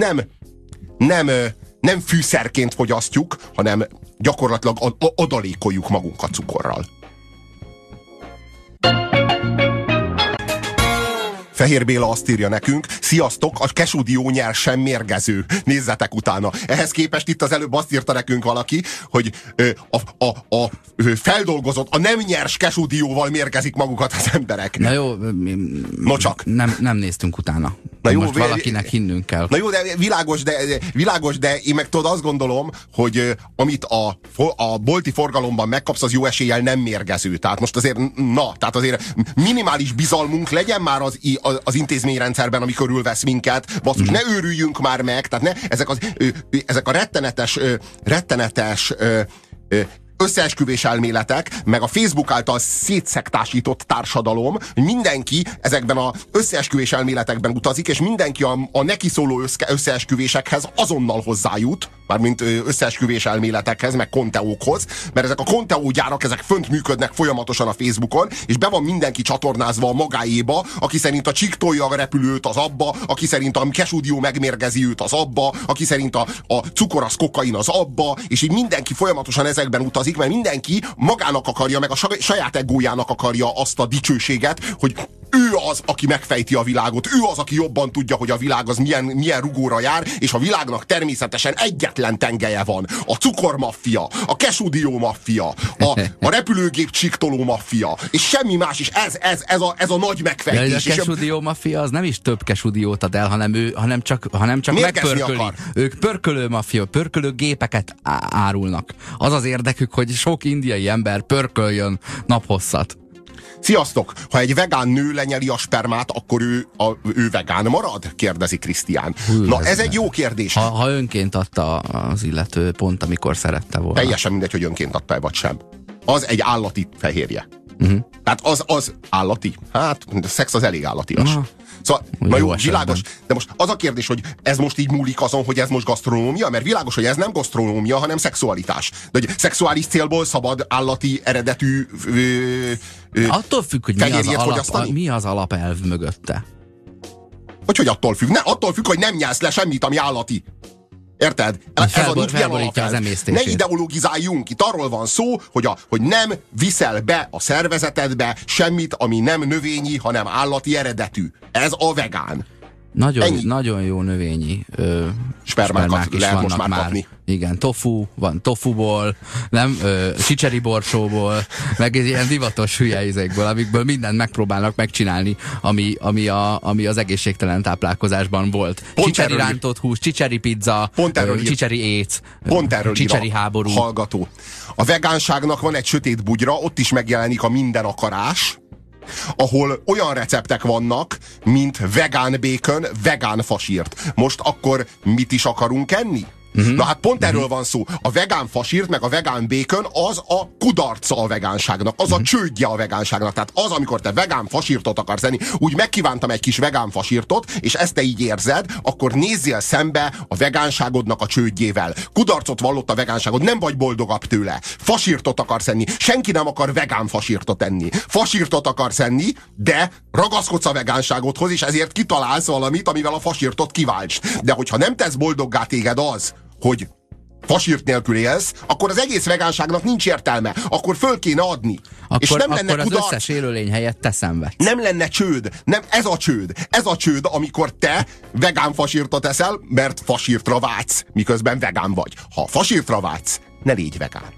nem fűszerként fogyasztjuk, hanem gyakorlatilag adalékoljuk magunkat cukorral. Fehér Béla azt írja nekünk: sziasztok, a kesudió nyers sem mérgező. Nézzetek utána. Ehhez képest itt az előbb azt írta nekünk valaki, hogy a feldolgozott, a nem nyers kesudióval mérgezik magukat az emberek. Na jó, no csak. Nem néztünk utána. Na jó, most valakinek hinnünk kell. Na jó, de világos, de én meg tudod azt gondolom, hogy amit a bolti forgalomban megkapsz, az jó eséllyel nem mérgező. Tehát most azért, tehát azért minimális bizalmunk legyen már az intézményrendszerben, ami körülvesz minket. Basszus, ne őrüljünk már meg, tehát ezek a rettenetes összeesküvés elméletek, meg a Facebook által szétszektásított társadalom, hogy mindenki ezekben az összeesküvés elméletekben utazik, és mindenki a neki szóló összeesküvésekhez azonnal hozzájut, mármint összeesküvés elméletekhez, meg konteókhoz, mert ezek a konteó gyárak, ezek fönt működnek folyamatosan a Facebookon, és be van mindenki csatornázva a magáéba, aki szerint a csík tolja a repülőt, az abba, aki szerint a kesudió megmérgezi őt, az abba, aki szerint a cukor az kokain, az abba, és így mindenki folyamatosan ezekben utazik, mert mindenki magának akarja, meg a saját egójának akarja azt a dicsőséget, hogy ő az, aki megfejti a világot, ő az, aki jobban tudja, hogy a világ az milyen rugóra jár, és a világnak természetesen egyetlen tengelye van. A cukormaffia, a kesudió maffia, a repülőgép csiktoló maffia, és semmi más is, ez a nagy megfejtés. De a kesudió maffia az nem is több kesudiót ad el, hanem csak megpörköli. Ők pörkölő maffia, pörkölő gépeket árulnak. Az az érdekük, hogy sok indiai ember pörköljön naphosszat. Sziasztok! Ha egy vegán nő lenyeli a spermát, akkor ő vegán marad? Kérdezi Krisztián. Na, ez egy jó kérdés. Ha önként adta az illető pont, amikor szerette volna. Teljesen mindegy, hogy önként adta vagy sem. Az egy állati fehérje. Tehát az állati. Hát, a szex az elég állatias. Szóval, na jó, világos. De most az a kérdés, hogy ez most így múlik azon, hogy ez most gasztronómia, mert világos, hogy ez nem gasztronómia, hanem szexualitás. De hogy szexuális célból szabad állati eredetű attól függ, hogy mi az alapelv mögötte. Hogy attól függ? Attól függ, hogy nem nyelsz le semmit, ami állati. Érted? Ez a nincs az emésztését. Ne ideologizáljunk. Itt arról van szó, hogy nem viszel be a szervezetedbe semmit, ami nem növényi, hanem állati eredetű. Ez a vegán. Nagyon jó növényi spermák is vannak most már már. Kapni. Igen, van tofuból, nem, csicseri borsóból, meg ilyen divatos hülye izékből, amikből mindent megpróbálnak megcsinálni, ami az egészségtelen táplálkozásban volt. Csicseri rántott hús, csicseri pizza, csicseri éc, csicseri háború. Hallgató. A vegánságnak van egy sötét bugyra, ott is megjelenik a minden akarás, ahol olyan receptek vannak, mint vegán bacon, vegán fasírt. Most akkor mit is akarunk enni? Na hát pont erről van szó. A vegán fasírt, meg a vegán bacon az a kudarca a vegánságnak, az a csődje a vegánságnak. Tehát az, amikor te vegán fasírtot akarsz enni, úgy megkívántam egy kis vegán fasírtot, és ezt te így érzed, akkor nézzél szembe a vegánságodnak a csődjével. Kudarcot vallott a vegánságod, nem vagy boldogabb tőle. Fasírtot akarsz enni. Senki nem akar vegán fasírtot enni. Fasírtot akarsz enni, de ragaszkodsz a vegánságodhoz, és ezért kitalálsz valamit, amivel a fasírtot kiváltsd. De hogyha nem tesz boldoggá téged az, hogy fasírt nélkül élsz, akkor az egész vegánságnak nincs értelme. Akkor föl kéne adni. És nem lenne akkor az kudarc. összes élőlény helyett te szenvedsz. Nem lenne csőd. Nem, ez a csőd. Ez a csőd, amikor te vegán fasírtot eszel, mert fasírtra vágysz, miközben vegán vagy. Ha fasírtra vágysz, ne légy vegán.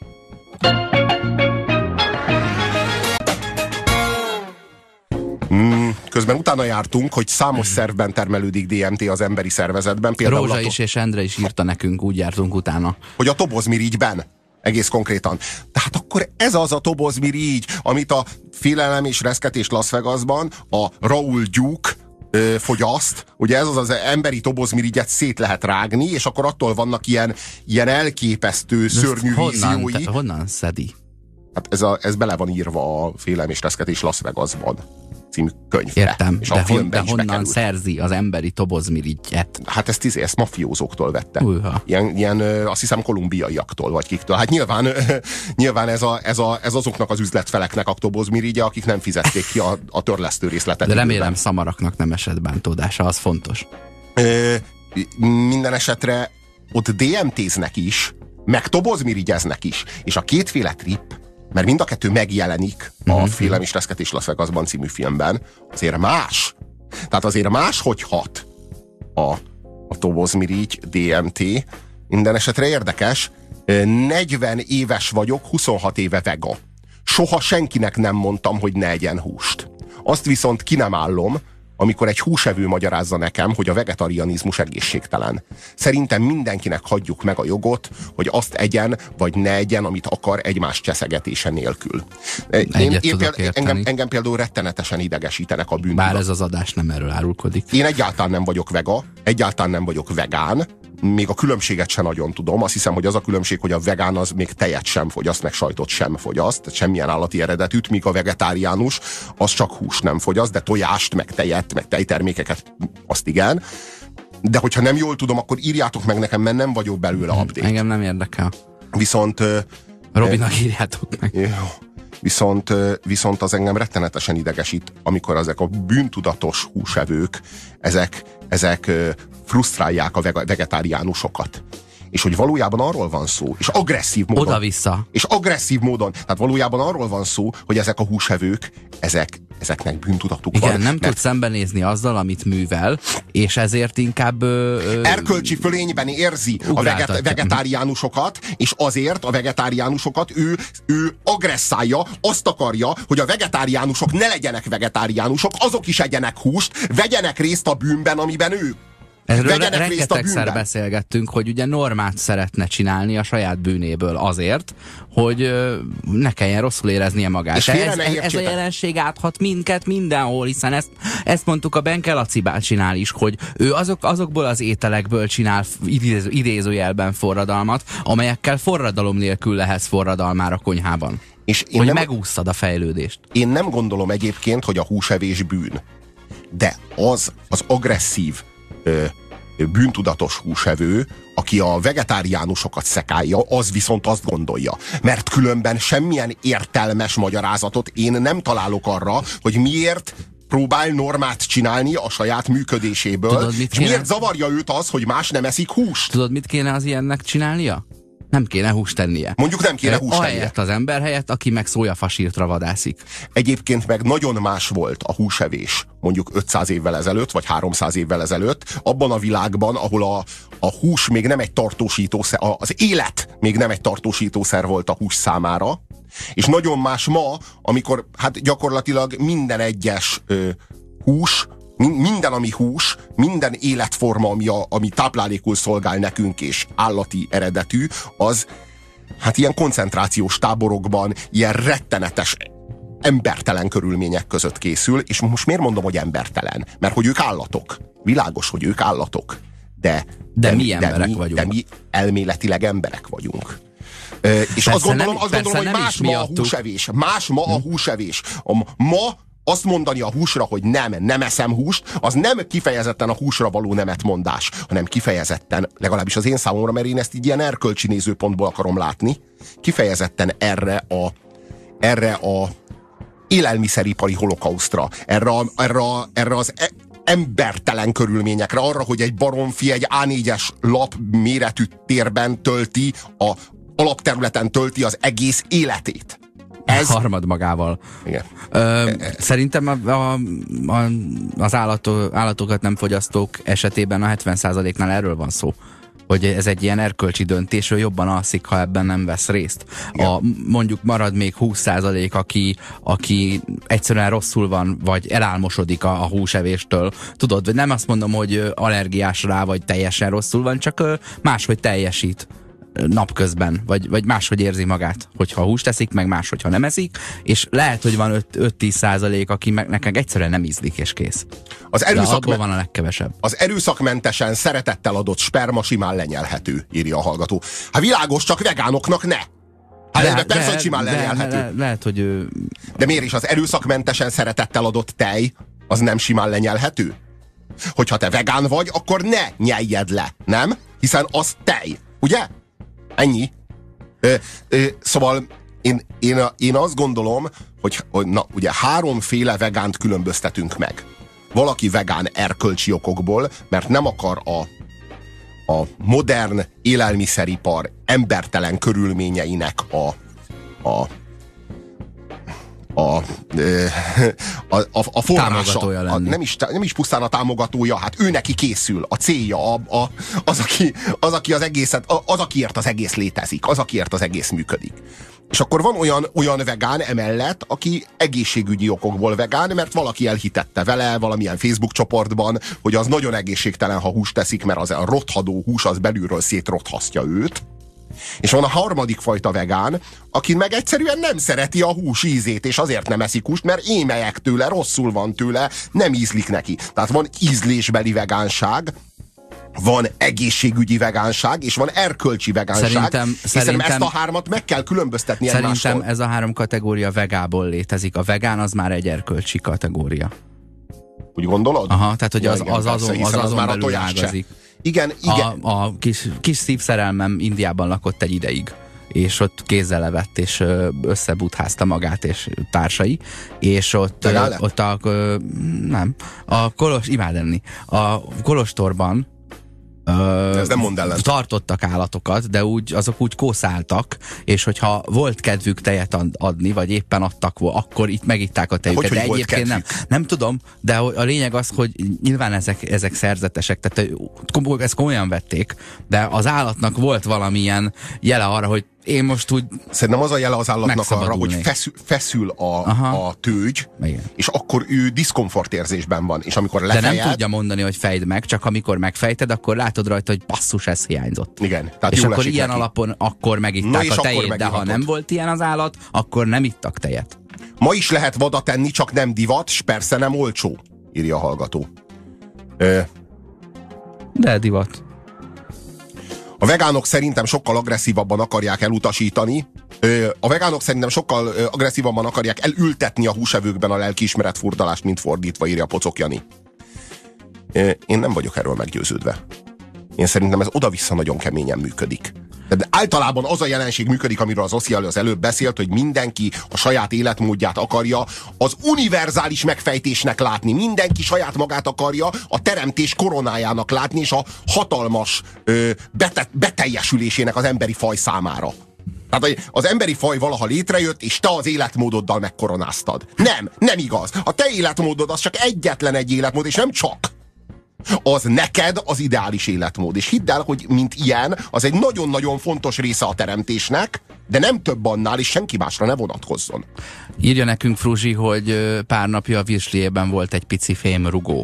Közben utána jártunk, hogy számos szervben termelődik DMT az emberi szervezetben. Például Rózsa is és Endre is írta nekünk, úgy jártunk utána. Hogy a tobozmirigyben. Egész konkrétan. Tehát akkor ez az a tobozmirigy, amit a Félelem és Reszketés Las Vegasban a Raúl Duke fogyaszt. Ugye ez az emberi tobozmirigyet szét lehet rágni, és akkor attól vannak ilyen elképesztő, szörnyű víziói. Honnan szedi? Hát ez bele van írva a Félelem és Reszketés Las Vegasban című könyvbe. Értem, és de honnan szerzi az emberi tobozmirigyet? Hát ezt mafiózóktól vette. Ilyen azt hiszem kolumbiaiaktól, vagy kiktől. Hát nyilván ez azoknak az üzletfeleknek a tobozmirigye, akik nem fizették ki a törlesztő részletet. De remélem szamaraknak nem esett bántódása, az fontos. Minden esetre ott DMT-znek is, meg tobozmirigyeznek is. És a kétféle trip, mert mind a kettő megjelenik a Félelem és Reszketés Las Vegasban című filmben, azért más. Tehát azért más, hogy hat a tobozmirigy, DMT. Minden esetre érdekes. 40 éves vagyok, 26 éve vega. Soha senkinek nem mondtam, hogy ne egyen húst. Azt viszont ki nem állom, amikor egy húsevő magyarázza nekem, hogy a vegetarianizmus egészségtelen. Szerintem mindenkinek hagyjuk meg a jogot, hogy azt egyen, vagy ne egyen, amit akar, egymás cseszegetése nélkül. Engem például rettenetesen idegesítenek a bűntudatok. Bár ez az adás nem erről árulkodik. Én egyáltalán nem vagyok vega, egyáltalán nem vagyok vegán, még a különbséget sem nagyon tudom. Azt hiszem, hogy az a különbség, hogy a vegán az még tejet sem fogyaszt, meg sajtot sem fogyaszt, semmilyen állati eredetűt, míg a vegetáriánus az csak húst nem fogyaszt, de tojást, meg tejet, meg tejtermékeket, azt igen. De hogyha nem jól tudom, akkor írjátok meg nekem, mert nem vagyok belőle update. Engem nem érdekel. Viszont... Robinak írjátok meg. Jó. Viszont az engem rettenetesen idegesít, amikor ezek a bűntudatos húsevők, ezek frusztrálják a vegetáriánusokat. És hogy valójában arról van szó, és agresszív módon. Oda-vissza. És agresszív módon. Tehát valójában arról van szó, hogy ezek a húsevők, ezeknek bűntudatuk van. Igen, nem tud szembenézni azzal, amit művel, és ezért inkább... erkölcsi fölényben érzi a vegetáriánusokat, és azért a vegetáriánusokat ő agresszálja, azt akarja, hogy a vegetáriánusok ne legyenek vegetáriánusok, azok is egyenek húst, vegyenek részt a bűnben, amiben ők. Erről rengetegszer beszélgettünk, hogy ugye normát szeretne csinálni a saját bűnéből azért, hogy ne kelljen rosszul éreznie magát. Ez a jelenség áthat minket mindenhol, hiszen ezt mondtuk a Benke Laci bácsinál is, hogy ő azokból az ételekből csinál idézőjelben forradalmat, amelyekkel forradalom nélkül lehetsz forradalmár a konyhában. És hogy megúsztad a fejlődést. Én nem gondolom egyébként, hogy a húsevés bűn. De az agresszív bűntudatos húsevő, aki a vegetáriánusokat szekálja, az viszont azt gondolja. Mert különben semmilyen értelmes magyarázatot én nem találok arra, hogy miért próbál normát csinálni a saját működéséből. Tudod, és miért zavarja őt az, hogy más nem eszik húst? Tudod, mit kéne az ilyennek csinálnia? Nem kéne húst tennie. Mondjuk nem kéne húst tennie. Ahelyett az ember helyett, aki meg szójafasírtra vadászik. Egyébként meg nagyon más volt a húsevés mondjuk 500 évvel ezelőtt, vagy 300 évvel ezelőtt, abban a világban, ahol a hús még nem egy tartósítószer, az élet még nem egy tartósítószer volt a hús számára, és nagyon más ma, amikor hát gyakorlatilag minden egyes hús, minden, ami hús, minden életforma, ami táplálékul szolgál nekünk és állati eredetű, az hát ilyen koncentrációs táborokban, ilyen rettenetes, embertelen körülmények között készül, és most miért mondom, hogy embertelen? Mert hogy ők állatok. Világos, hogy ők állatok. De mi emberek vagyunk. De mi elméletileg emberek vagyunk. És azt gondolom, hogy más ma a húsevés. Más ma a húsevés. Ma azt mondani a húsra, hogy nem eszem húst, az nem kifejezetten a húsra való nemetmondás, hanem kifejezetten, legalábbis az én számomra, mert én ezt így ilyen erkölcsi nézőpontból akarom látni, kifejezetten erre a élelmiszeripari holokausztra, erre az embertelen körülményekre, arra, hogy egy baromfi egy A4-es lap méretű térben tölti, alapterületen tölti az egész életét. Ez harmad magával. Igen. Szerintem az állatokat nem fogyasztók esetében a 70%-nál erről van szó, hogy ez egy ilyen erkölcsi döntés, ő jobban alszik, ha ebben nem vesz részt. Mondjuk marad még 20%, aki egyszerűen rosszul van, vagy elálmosodik a húsevéstől. Tudod, vagy nem azt mondom, hogy allergiás rá, vagy teljesen rosszul van, csak máshogy teljesít napközben, vagy máshogy érzi magát, hogyha húst eszik, meg más, hogyha nem eszik, és lehet, hogy van 5-10%, aki neked egyszerűen nem ízlik, és kész. De abból van a legkevesebb. Az erőszakmentesen szeretettel adott sperma simán lenyelhető, írja a hallgató. Hát világos, csak vegánoknak ne! Persze, hogy simán lenyelhető. Lehet, hogy ő... De miért is az erőszakmentesen szeretettel adott tej, az nem simán lenyelhető? Hogyha te vegán vagy, akkor ne nyeljed le, nem? Hiszen az tej, ugye? Ennyi. Szóval én azt gondolom, hogy na, ugye háromféle vegánt különböztetünk meg. Valaki vegán erkölcsi okokból, mert nem akar a modern élelmiszeripar embertelen körülményeinek a forrása, nem is pusztán a támogatója, hát ő neki készül, a célja, az, aki az egészet, az, akiért az egész létezik, az, akiért az egész működik. És akkor van olyan vegán emellett, aki egészségügyi okokból vegán, mert valaki elhitette vele valamilyen Facebook csoportban, hogy az nagyon egészségtelen, ha húst teszik, mert az a rothadó hús az belülről szétrothasztja őt. És van a harmadik fajta vegán, aki meg egyszerűen nem szereti a hús ízét, és azért nem eszik húst, mert émelyek tőle, rosszul van tőle, nem ízlik neki. Tehát van ízlésbeli vegánság, van egészségügyi vegánság, és van erkölcsi vegánság. Szerintem ezt a hármat meg kell különböztetni egymástól. Szerintem ez a három kategória vegából létezik. A vegán az már egy erkölcsi kategória. Úgy gondolod? Aha, tehát hogy az már belül ágazik. Igen. A kis szívszerelmem Indiában lakott egy ideig, és ott kézzel levett, és összebutházta magát és társai, és ott imád enni. A kolostorban ez nem mond ellen. Tartottak állatokat, de azok úgy kószáltak, és hogyha volt kedvük tejet adni, vagy éppen adtak, akkor itt megitták a tejüket. De egyébként nem tudom, de a lényeg az, hogy nyilván ezek szerzetesek, tehát ezt komolyan vették, de az állatnak volt valamilyen jele arra, hogy én most úgy szerintem az a jele az állatnak arra, hogy feszül a tőgy, igen. És akkor ő diszkomfortérzésben van. És amikor lefejed... De nem tudja mondani, hogy fejtsd meg, csak amikor megfejted, akkor látod rajta, hogy basszus, ez hiányzott. Igen. Tehát és akkor ilyen neki. Alapon akkor megitták a tejét, de ha nem volt ilyen az állat, akkor nem ittak tejet. Ma is lehet vadat tenni, csak nem divat, s persze nem olcsó, írja a hallgató. De divat. A vegánok szerintem sokkal agresszívabban akarják elutasítani. A vegánok szerintem sokkal agresszívabban akarják elültetni a húsevőkben a lelkiismeret furdalást, mint fordítva, írja Pocok Jani. Én nem vagyok erről meggyőződve. Én szerintem ez oda-vissza nagyon keményen működik. De általában az a jelenség működik, amiről az Oszi az előbb beszélt, hogy mindenki a saját életmódját akarja az univerzális megfejtésnek látni. Mindenki saját magát akarja a teremtés koronájának látni, és a hatalmas beteljesülésének az emberi faj számára. Tehát az emberi faj valaha létrejött, és te az életmódoddal megkoronáztad. Nem igaz. A te életmódod az csak egyetlen egy életmód, és nem csak. Az neked az ideális életmód. És hidd el, hogy mint ilyen, az egy nagyon-nagyon fontos része a teremtésnek, de nem több annál, és senki másra ne vonatkozzon. Írja nekünk Fruzsi, hogy pár napja a virsliében volt egy pici fémrugó.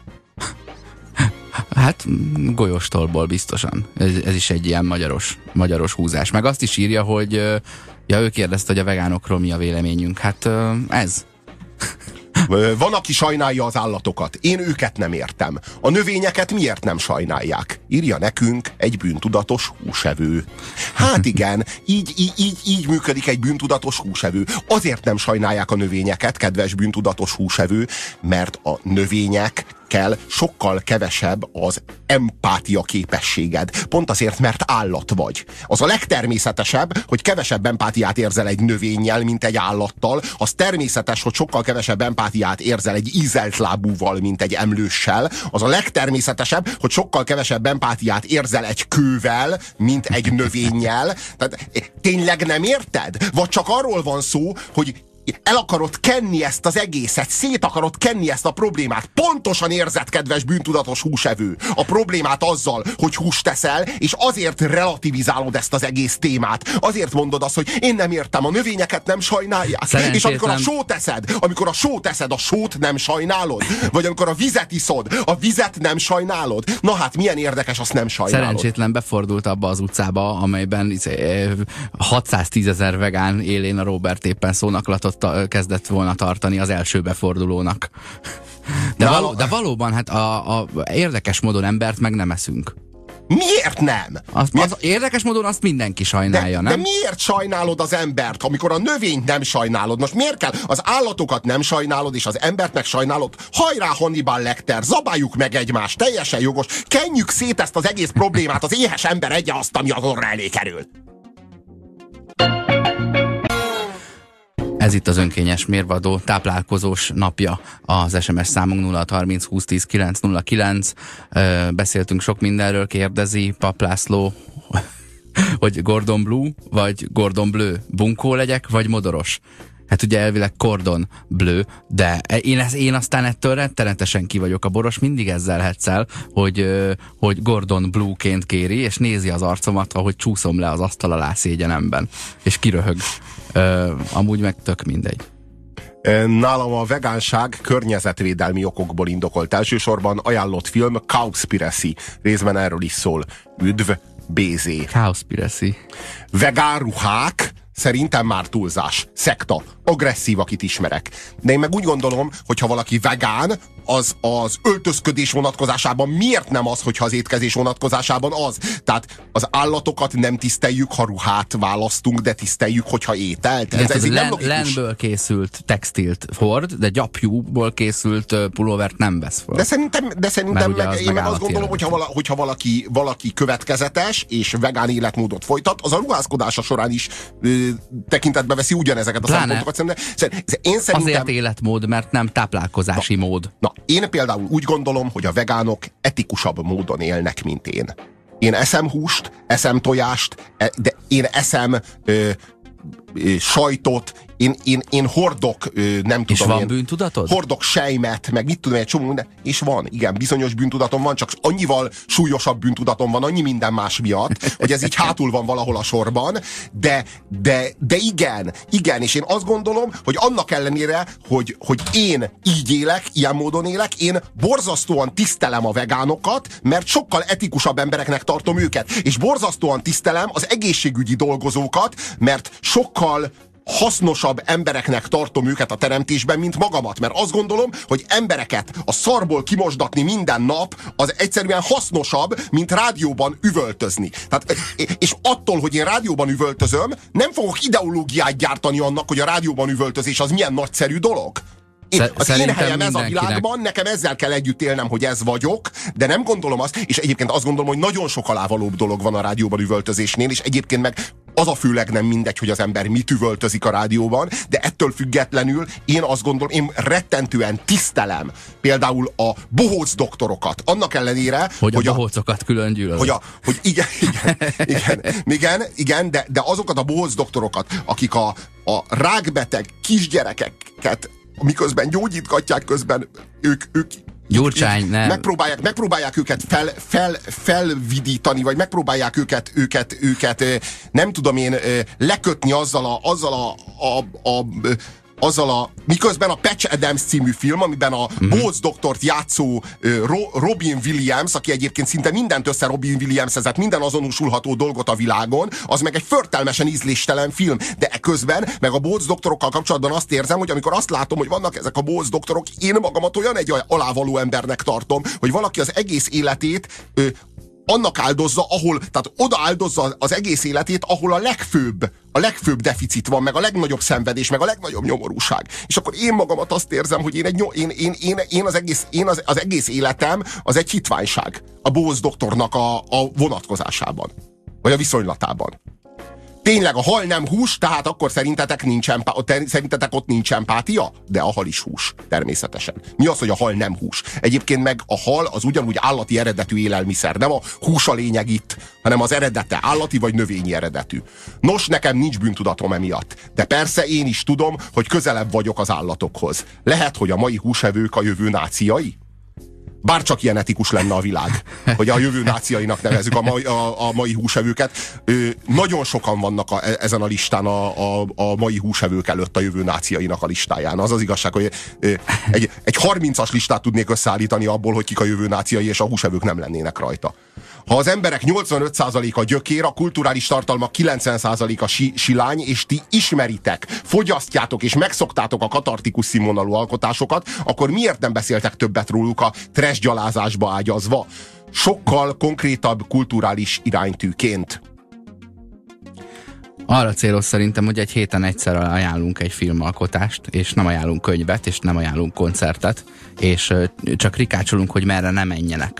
Hát golyóstolból biztosan. Ez is egy ilyen magyaros húzás. Meg azt is írja, hogy ő kérdezte, hogy a vegánokról mi a véleményünk. Hát ez. Van, aki sajnálja az állatokat. Én őket nem értem. A növényeket miért nem sajnálják? Írja nekünk egy bűntudatos húsevő. Hát igen, így működik egy bűntudatos húsevő. Azért nem sajnálják a növényeket, kedves bűntudatos húsevő, mert a növényekkel sokkal kevesebb az empátia képességed. Pont azért, mert állat vagy. Az a legtermészetesebb, hogy kevesebb empátiát érzel egy növényel, mint egy állattal. Az természetes, hogy sokkal kevesebb empátiát érzel egy ízelt lábúval, mint egy emlőssel. Az a legtermészetesebb, hogy sokkal kevesebb empátiát érzel egy kővel, mint egy növényel. Tehát tényleg nem érted? Vagy csak arról van szó, hogy el akarod kenni ezt az egészet, szét akarod kenni ezt a problémát. Pontosan érzed, kedves bűntudatos húsevő, a problémát azzal, hogy húst teszel, és azért relativizálod ezt az egész témát. Azért mondod azt, hogy én nem értem, a növényeket nem sajnálják. És amikor a sót eszed, a sót nem sajnálod. Vagy amikor a vizet iszod, a vizet nem sajnálod. Na hát milyen érdekes, azt nem sajnálod. Szerencsétlen befordult abba az utcába, amelyben 610 000 vegán élén a Robert éppen szónaklatot kezdett volna tartani az első befordulónak. De valóban, hát a érdekes módon embert meg nem eszünk. Miért nem? Az érdekes módon azt mindenki sajnálja, nem? De miért sajnálod az embert, amikor a növényt nem sajnálod? Most miért kell? Az állatokat nem sajnálod, és az embert meg sajnálod? Hajrá, Hannibal Lecter, zabáljuk meg egymást, teljesen jogos. Kenjük szét ezt az egész problémát, az éhes ember egye azt, ami az orra elé kerül. Ez itt az önkényes mérvadó táplálkozós napja. Az SMS számunk 0630 2010 909. Beszéltünk sok mindenről, kérdezi Pap László, hogy Gordon Blue vagy Gordon Bleu. Bunkó legyek, vagy modoros? Hát ugye elvileg Cordon Bleu, de én aztán ettől rettenetesen ki vagyok. A boros mindig ezzel hetszel, hogy Gordon Blue-ként kéri, és nézi az arcomat, ahogy csúszom le az asztal alá szégyenemben, és kiröhög. Amúgy meg tök mindegy. Nálam a vegánság környezetvédelmi okokból indokolt. Elsősorban ajánlott film Cowspiracy. Részben erről is szól. Üdv, BZ. Cowspiracy. Vegán ruhák szerintem már túlzás. Szekta. Agresszív, akit ismerek. De én meg úgy gondolom, hogy ha valaki vegán, az öltözködés vonatkozásában miért nem az, hogyha az étkezés vonatkozásában az? Tehát az állatokat nem tiszteljük, ha ruhát választunk, de tiszteljük, hogyha ételt. Ez lenből készült textilt hord, de gyapjúból készült pulóvert nem vesz fel. De szerintem én meg azt gondolom, hogyha valaki következetes és vegán életmódot folytat, az a ruházkodása során is tekintetbe veszi ugyanezeket a szempontokat. Én szerintem... Azért életmód, mert nem táplálkozási mód. Én például úgy gondolom, hogy a vegánok etikusabb módon élnek, mint én. Én eszem húst, eszem tojást, de én eszem sajtot, én hordok, nem és tudom. És van bűntudatod? Hordok sejmet, meg mit tudom, egy csomó minden. És van, igen, bizonyos bűntudatom van, csak annyival súlyosabb bűntudatom van, annyi minden más miatt, hogy ez így hátul van valahol a sorban, de igen, és én azt gondolom, hogy annak ellenére, hogy én így élek, ilyen módon élek, én borzasztóan tisztelem a vegánokat, mert sokkal etikusabb embereknek tartom őket, és borzasztóan tisztelem az egészségügyi dolgozókat, mert sokkal hasznosabb embereknek tartom őket a teremtésben, mint magamat. Mert azt gondolom, hogy embereket a szarból kimosdatni minden nap, az egyszerűen hasznosabb, mint rádióban üvöltözni. Tehát, és attól, hogy én rádióban üvöltözöm, nem fogok ideológiát gyártani annak, hogy a rádióban üvöltözés az milyen nagyszerű dolog. Az én helyem ez a világban, nekem ezzel kell együtt élnem, hogy ez vagyok, de nem gondolom azt, és egyébként azt gondolom, hogy nagyon sok alávalóbb dolog van a rádióban üvöltözésnél, és egyébként meg az a főleg nem mindegy, hogy az ember mit üvöltözik a rádióban, de ettől függetlenül én azt gondolom, én rettentően tisztelem például a bohóc doktorokat. Annak ellenére, hogy a bohócokat külön gyűlölik. Hogy igen, de azokat a bohóc doktorokat, akik a rákbeteg kisgyerekeket miközben gyógyítgatják, közben ők Gyurcsány, nem. Megpróbálják őket felvidítani, vagy megpróbálják őket nem tudom én, lekötni miközben a Patch Adams című film, amiben a bohóc doktort játszó Robin Williams, aki egyébként szinte mindent össze Robin Williams-ezett, minden azonosulható dolgot a világon, az meg egy förtelmesen ízléstelen film. De eközben, meg a bohóc doktorokkal kapcsolatban azt érzem, hogy amikor azt látom, hogy vannak ezek a bohóc doktorok, én magamat olyan egy alávaló embernek tartom, hogy valaki az egész életét annak áldozza, tehát oda áldozza az egész életét, ahol a legfőbb deficit van, meg a legnagyobb szenvedés, meg a legnagyobb nyomorúság. És akkor én magamat azt érzem, hogy az egész életem az egy hitványság a bohóc doktornak a vonatkozásában, vagy a viszonylatában. Tényleg a hal nem hús, tehát akkor szerintetek ott nincs empátia? De a hal is hús, természetesen. Mi az, hogy a hal nem hús? Egyébként meg a hal az ugyanúgy állati eredetű élelmiszer. Nem a hús a lényeg itt, hanem az eredete állati vagy növényi eredetű. Nos, nekem nincs bűntudatom emiatt. De persze én is tudom, hogy közelebb vagyok az állatokhoz. Lehet, hogy a mai húsevők a jövő náciai? Bárcsak ilyen etikus lenne a világ, hogy a jövő náciainak nevezzük a mai húsevőket. Nagyon sokan vannak ezen a listán a mai húsevők előtt a jövő náciainak a listáján. Az az igazság, hogy egy 30-as listát tudnék összeállítani abból, hogy kik a jövő náciai, és a húsevők nem lennének rajta. Ha az emberek 85%-a gyökér, a kulturális tartalmak 90%-a silány, és ti ismeritek, fogyasztjátok és megszoktátok a katartikus színvonalú alkotásokat, akkor miért nem beszéltek többet róluk a trash gyalázásba ágyazva? Sokkal konkrétabb kulturális iránytűként. Arra célos szerintem, hogy egy héten egyszer ajánlunk egy filmalkotást, és nem ajánlunk könyvet, és nem ajánlunk koncertet, és csak rikácsolunk, hogy merre ne menjenek.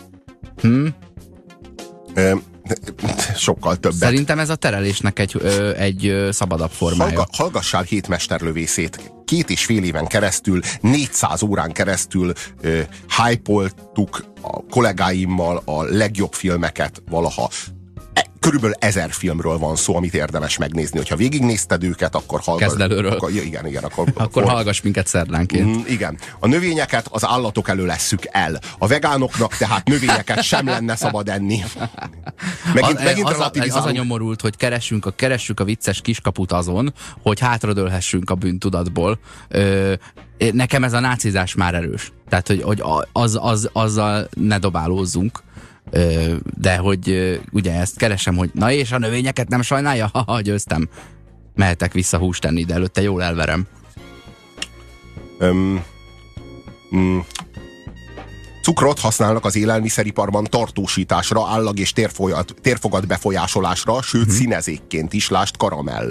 Sokkal többet. Szerintem ez a terelésnek egy szabadabb formája. Hallgassál 7 mesterlövészét. 2,5 éven keresztül, 400 órán keresztül hype-oltuk a kollégáimmal a legjobb filmeket valaha. Körülbelül 1000 filmről van szó, amit érdemes megnézni. Hogyha végignézted őket, akkor hallgass. Kezd előről. Igen. Akkor hallgass minket szerdánként. Igen. A növényeket az állatok elől esszük el. A vegánoknak tehát növényeket sem lenne szabad enni. Megint az a nyomorult, hogy keressük a vicces kiskaput azon, hogy hátradőlhessünk a bűntudatból. Nekem ez a nácizás már erős. Tehát, hogy azzal ne dobálózzunk. De hogy ugye ezt keresem, hogy na és a növényeket nem sajnálja? Ha, győztem. Mehetek vissza húst tenni, de előtte jól elverem. Cukrot használnak az élelmiszeriparban tartósításra, állag- és térfogat befolyásolásra, sőt színezékként is, lásd karamell.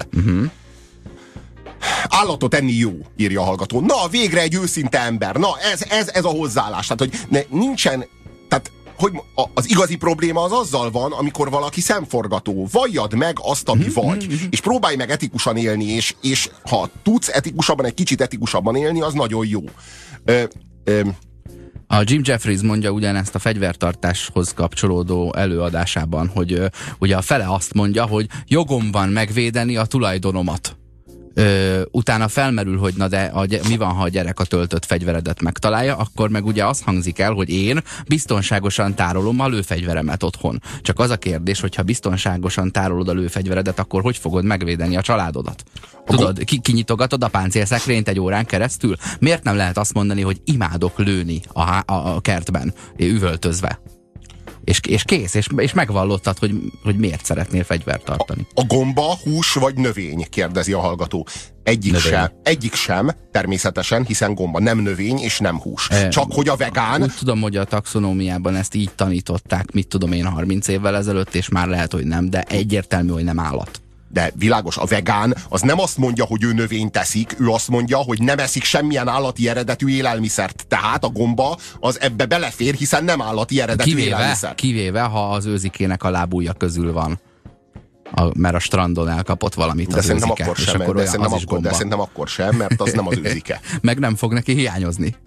Állatot enni jó, írja a hallgató. Na, végre egy őszinte ember. Na, ez a hozzáállás. Tehát, hogy nincsen... Tehát, hogy az igazi probléma az azzal van, amikor valaki szemforgató. Valljad meg azt, ami vagy. És próbálj meg etikusan élni, és ha tudsz egy kicsit etikusabban élni, az nagyon jó. A Jim Jeffries mondja ugyanezt a fegyvertartáshoz kapcsolódó előadásában, hogy ugye a fele azt mondja, hogy jogom van megvédeni a tulajdonomat. Utána felmerül, hogy na de mi van, ha a gyerek a töltött fegyveredet megtalálja, akkor meg ugye az hangzik el, hogy én biztonságosan tárolom a lőfegyveremet otthon. Csak az a kérdés, hogy ha biztonságosan tárolod a lőfegyveredet, akkor hogy fogod megvédeni a családodat? Tudod, kinyitogatod a páncélszekrényt egy órán keresztül? Miért nem lehet azt mondani, hogy imádok lőni a kertben, üvöltözve? És kész, és megvallottad, hogy miért szeretnél fegyvert tartani. A gomba hús vagy növény? Kérdezi a hallgató. Egyik sem, természetesen, hiszen gomba nem növény és nem hús. Csak hogy a vegán... Úgy tudom, hogy a taxonómiában ezt így tanították, mit tudom én, 30 évvel ezelőtt, és már lehet, hogy nem, de egyértelmű, hogy nem állat. de világos, a vegán az nem azt mondja, hogy ő növényt eszik, ő azt mondja, hogy nem eszik semmilyen állati eredetű élelmiszert. Tehát a gomba az ebbe belefér, hiszen nem állati eredetű élelmiszer. Kivéve, ha az őzikének a lábujja közül van. Mert a strandon elkapott valamit az őzike. De szerintem akkor sem, mert az nem az őzike. Meg nem fog neki hiányozni.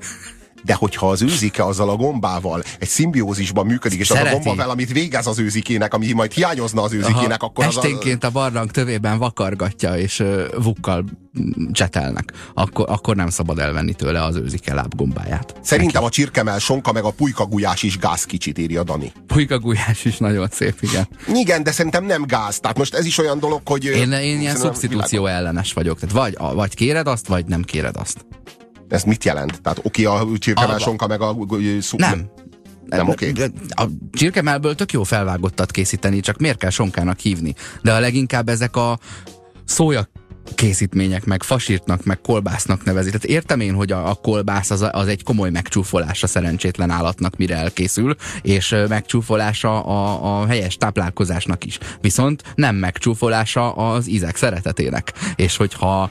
De hogyha az őzike azzal a gombával egy szimbiózisban működik, és szereti. Az a gomba valamit végez az őzikének, ami majd hiányozna az őzikének, akkor esténként a barlang tövében vakargatja, és vukkal csetelnek. Akkor nem szabad elvenni tőle az őzike lábgombáját. Szerintem a csirkemell sonka meg a pulykagulyás is gáz kicsit, írja Dani. Pulykagulyás is nagyon szép, igen. Igen, de szerintem nem gáz. Tehát most ez is olyan dolog, hogy... Én ilyen szubstitúció ellenes vagyok. Tehát vagy kéred azt, vagy nem kéred azt. Ez mit jelent? Tehát oké, a csirkemell sonka meg a Nem. Nem oké? A csirkemellből tök jó felvágottat készíteni, csak miért kell sonkának hívni? De a leginkább ezek a szója készítmények, meg fasírtnak, meg kolbásznak nevezik. Tehát értem én, hogy a kolbász az egy komoly megcsúfolása szerencsétlen állatnak, mire elkészül, és megcsúfolása a helyes táplálkozásnak is. Viszont nem megcsúfolása az ízek szeretetének. És hogyha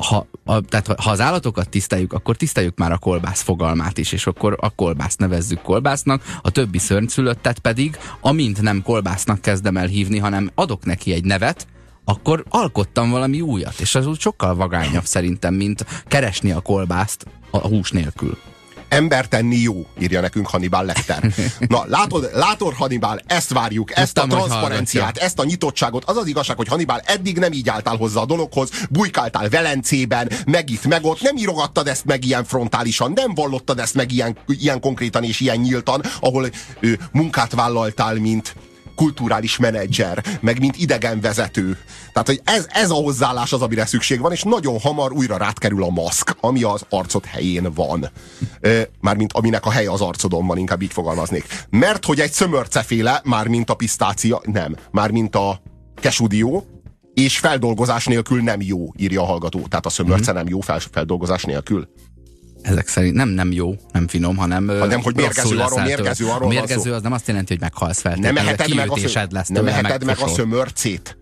tehát ha az állatokat tiszteljük, akkor tiszteljük már a kolbász fogalmát is, és akkor a kolbászt nevezzük kolbásznak, a többi szörnyszülöttet pedig, amint nem kolbásznak kezdem el hívni, hanem adok neki egy nevet, akkor alkottam valami újat, és az úgy sokkal vagányabb szerintem, mint keresni a kolbászt a hús nélkül. Ember tenni jó, írja nekünk Hannibal Lecter. Na, látod Hannibal, ezt várjuk, ezt a transzparenciát, ezt a nyitottságot. Az az igazság, hogy Hannibal, eddig nem így álltál hozzá a dologhoz, bujkáltál Velencében, meg itt, meg ott, nem írogattad ezt meg ilyen frontálisan, nem vallottad ezt meg ilyen konkrétan és ilyen nyíltan, ahol munkát vállaltál, mint kulturális menedzser, meg mint idegenvezető. Tehát, hogy ez a hozzáállás az, amire szükség van, és nagyon hamar újra rád kerül a maszk, ami az arcod helyén van. Mármint aminek a helye az arcodon van, inkább így fogalmaznék. Mert hogy egy szömörceféle, mármint a pisztácia, nem, mármint a kesudió, és feldolgozás nélkül nem jó, írja a hallgató. Tehát a szömörce nem jó feldolgozás nélkül. Ezek szerint nem jó, nem finom, hanem hogy mérgező, arról mérgező az nem azt jelenti, hogy meghalsz feltétlenül. Nem eheted meg a szömörcét.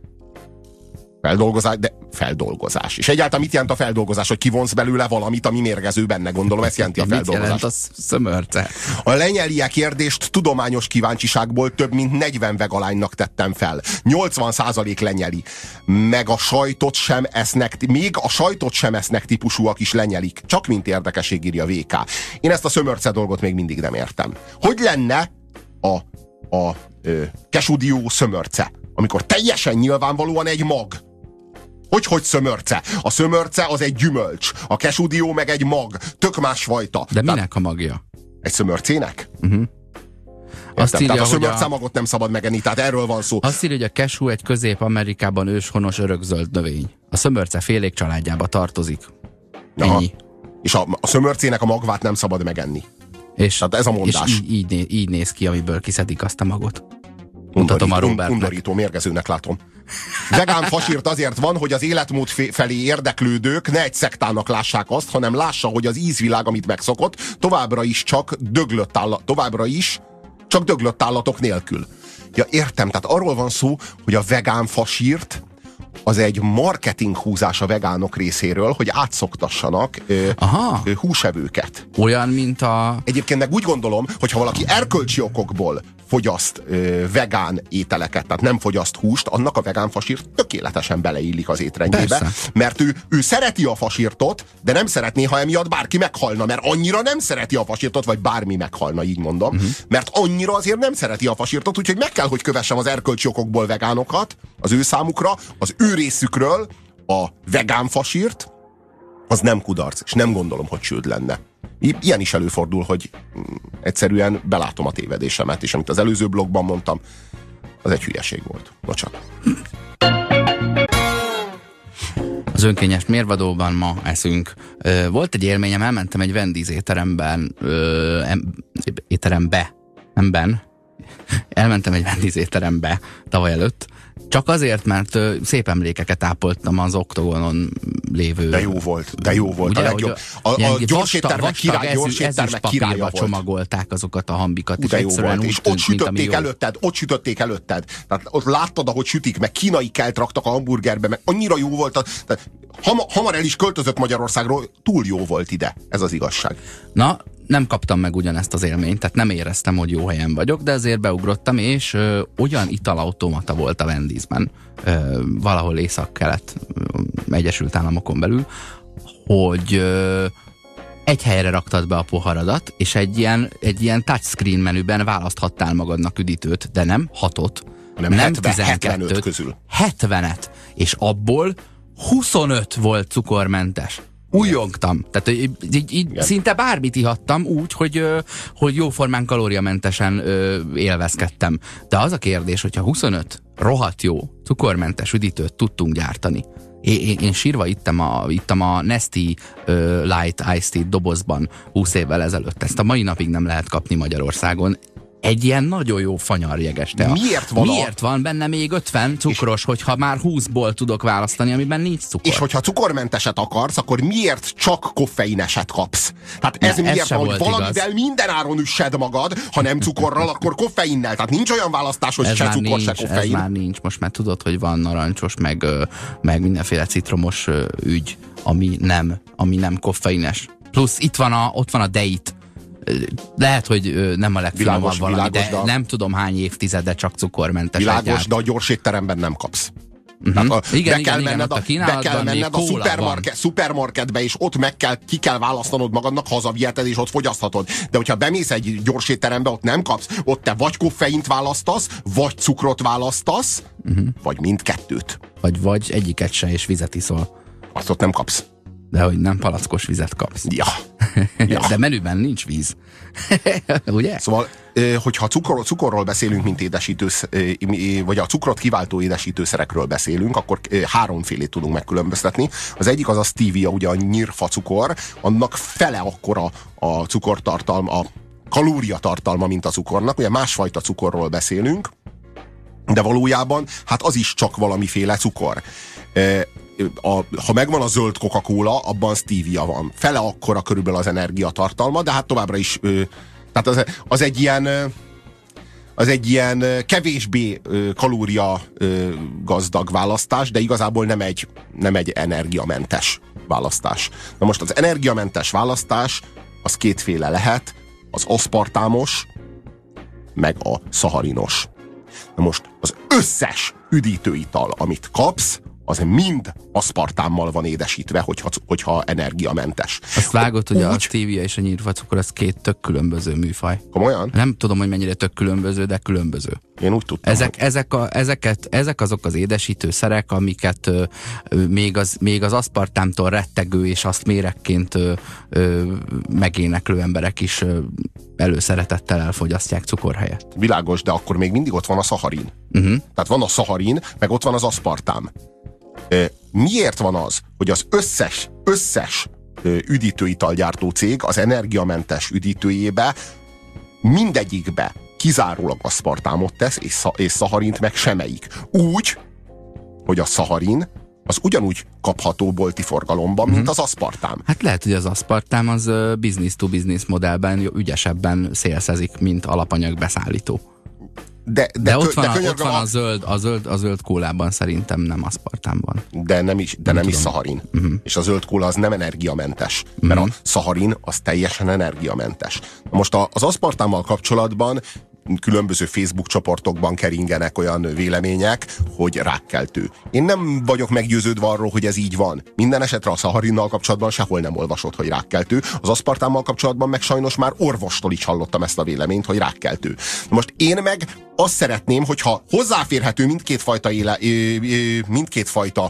Feldolgozás. És egyáltalán mit jelent a feldolgozás? Hogy kivonsz belőle valamit, ami mérgező benne, gondolom, ezt jelenti a feldolgozás. Mit jelent a szömörce? A lenyelie kérdést tudományos kíváncsiságból több mint 40 vegalánynak tettem fel. 80% lenyeli. Meg a sajtot sem esznek, még a sajtot sem esznek típusúak is lenyelik. Csak mint érdekesség, írja VK. Én ezt a szömörce dolgot még mindig nem értem. Hogy lenne a kesudió szömörce, amikor teljesen nyilvánvalóan egy mag? Hogy szömörce? A szömörce az egy gyümölcs, a kesudió meg egy mag, tök más fajta. De minek a magja? Egy szömörcének? Azt írja, tehát a szömörce magot nem szabad megenni, tehát erről van szó. Azt írja, hogy a cashew egy Közép-Amerikában őshonos örökzöld növény. A szömörce félék családjába tartozik. Ennyi. És a szömörcének a magvát nem szabad megenni. És, tehát ez a mondás. És így néz ki, amiből kiszedik azt a magot. Mutatom a Robertnek. Undorító, mérgezőnek látom. Vegán fasírt azért van, hogy az életmód felé érdeklődők ne egy szektának lássák azt, hanem lássa, hogy az ízvilág, amit megszokott, továbbra is csak döglött állatok nélkül. Ja, értem, tehát arról van szó, hogy a vegán fasírt az egy marketing húzás a vegánok részéről, hogy átszoktassanak húsevőket. Olyan, mint a... Egyébként meg úgy gondolom, hogy ha valaki erkölcsi okokból fogyaszt vegán ételeket, tehát nem fogyaszt húst, annak a vegán fasírt tökéletesen beleillik az étrendjébe. Persze. Mert ő szereti a fasírtot, de nem szeretné, ha emiatt bárki meghalna, mert annyira nem szereti a fasírtot, vagy bármi meghalna, így mondom, mert annyira azért nem szereti a fasírtot, úgyhogy meg kell, hogy kövessem az erkölcsi okokból vegánokat, az ő számukra, az ő részükről a vegán fasírt, az nem kudarc, és nem gondolom, hogy csőd lenne. Ilyen is előfordul, hogy egyszerűen belátom a tévedésemet, és amit az előző blogban mondtam, az egy hülyeség volt. Bocsánat. Az önkényes mérvadóban ma eszünk. Volt egy élményem, elmentem egy Wendy's elmentem egy Wendy's étterembe tavaly előtt, Csak azért, mert szép emlékeket ápoltam az oktogonon lévő... De jó volt, de jó volt. Ugye, A legjobb. A gyorséttermek királya volt. Csomagolták azokat a hambikat. De jó volt, és ott sütötték előtted. Tehát ott láttad, ahogy sütik, meg kínai kelt raktak a hamburgerbe, meg annyira jó volt. Tehát hamar el is költözött Magyarországról, túl jó volt ide. Ez az igazság. Na, nem kaptam meg ugyanezt az élményt, tehát nem éreztem, hogy jó helyen vagyok, de azért beugrottam, és olyan italautomata volt a Wendy'sben, valahol észak-kelet Egyesült Államokon belül, hogy egy helyre raktad be a poharadat, és egy ilyen touchscreen menüben választhattál magadnak üdítőt, de nem 6-ot, nem 12-t, közül. 70-et, és abból 25 volt cukormentes. Újjongtam. Tehát így szinte bármit ihattam úgy, hogy jóformán kalóriamentesen élvezkedtem. De az a kérdés, hogyha 25 rohadt jó cukormentes üdítőt tudtunk gyártani. Én sírva ittam a Nestea Light Iced Tea dobozban 20 évvel ezelőtt. Ezt a mai napig nem lehet kapni Magyarországon. Egy ilyen nagyon jó fanyarjeges tea. Miért van benne még 50 cukros, hogyha már 20-ból tudok választani, amiben nincs cukor? És hogyha cukormenteset akarsz, akkor miért csak koffeineset kapsz? Tehát ez miért van, hogy valamivel mindenáron üssed magad, ha nem cukorral, akkor koffeinnel. Tehát nincs olyan választás, hogy se cukor, se koffein. Ez már nincs. Most már tudod, hogy van narancsos, meg mindenféle citromos ügy, ami nem koffeines. Plusz ott van a Date. Lehet, hogy nem a legfinomabb valami, de nem tudom hány évtizede csak cukormentes. Világos, de a gyors étteremben nem kapsz. Igen, be kell menned a szupermarketbe, és ott ki kell választanod magadnak, hazaviheted, és ott fogyaszthatod. De hogyha bemész egy gyors étterembe, ott nem kapsz, ott te vagy koffeint választasz, vagy cukrot választasz, vagy mindkettőt. Vagy egyiket se, és vizet iszol. Azt ott nem kapsz. De hogy nem palackos vizet kapsz. Ja. De menüben nincs víz. Ugye? Szóval, hogyha cukorról beszélünk, mint vagy a cukrot kiváltó édesítőszerekről beszélünk, akkor háromfélét tudunk megkülönböztetni. Az egyik az a stevia, ugye a nyírfa cukor, annak fele akkora a cukortartalma, a kalóriatartalma, mint a cukornak. Ugye másfajta cukorról beszélünk, de valójában hát az is csak valamiféle cukor. Ha megvan a zöld Coca-Cola, abban stevia van. Fele akkora körülbelül az energiatartalma, de hát továbbra is tehát az egy ilyen kevésbé kalória gazdag választás, de igazából nem egy energiamentes választás. Na most az energiamentes választás az kétféle lehet, az aszpartámos, meg a szaharinos. Na most az összes üdítőital, amit kapsz, az mind aszpartámmal van édesítve, hogyha energiamentes. Azt vágod, hogy a stevia és a nyírfacukor az két tök különböző műfaj. Komolyan? Nem tudom, hogy mennyire tök különböző, de különböző. Én úgy tudtam. Ezek azok az édesítőszerek, amiket még az aszpartámtól rettegő és azt méregként megéneklő emberek is előszeretettel elfogyasztják cukor helyett. Világos, de akkor még mindig ott van a szaharin. Tehát van a szaharin, meg ott van az aszpartám. Miért van az, hogy az összes üdítőitalgyártó cég az energiamentes üdítőjébe mindegyikbe kizárólag aszpartámot tesz, és szaharint meg semmelyik. Úgy, hogy a szaharin az ugyanúgy kapható bolti forgalomban, mint az aszpartám. Hát lehet, hogy az aszpartám az business-to-business modellben ügyesebben szélszezik, mint alapanyag beszállító. De ott van a zöld kólában szerintem nem aszpartám van. De nem is szaharin. És a zöld kóla az nem energiamentes. Mert a szaharin az teljesen energiamentes. Most az aszpartámmal kapcsolatban különböző Facebook csoportokban keringenek olyan vélemények, hogy rákkeltő. Én nem vagyok meggyőződve arról, hogy ez így van. Minden esetre a szaharinnal kapcsolatban sehol nem olvasott, hogy rákkeltő. Az aszpartámmal kapcsolatban meg sajnos már orvostól is hallottam ezt a véleményt, hogy rákkeltő. Most én meg azt szeretném, hogyha hozzáférhető mindkét fajta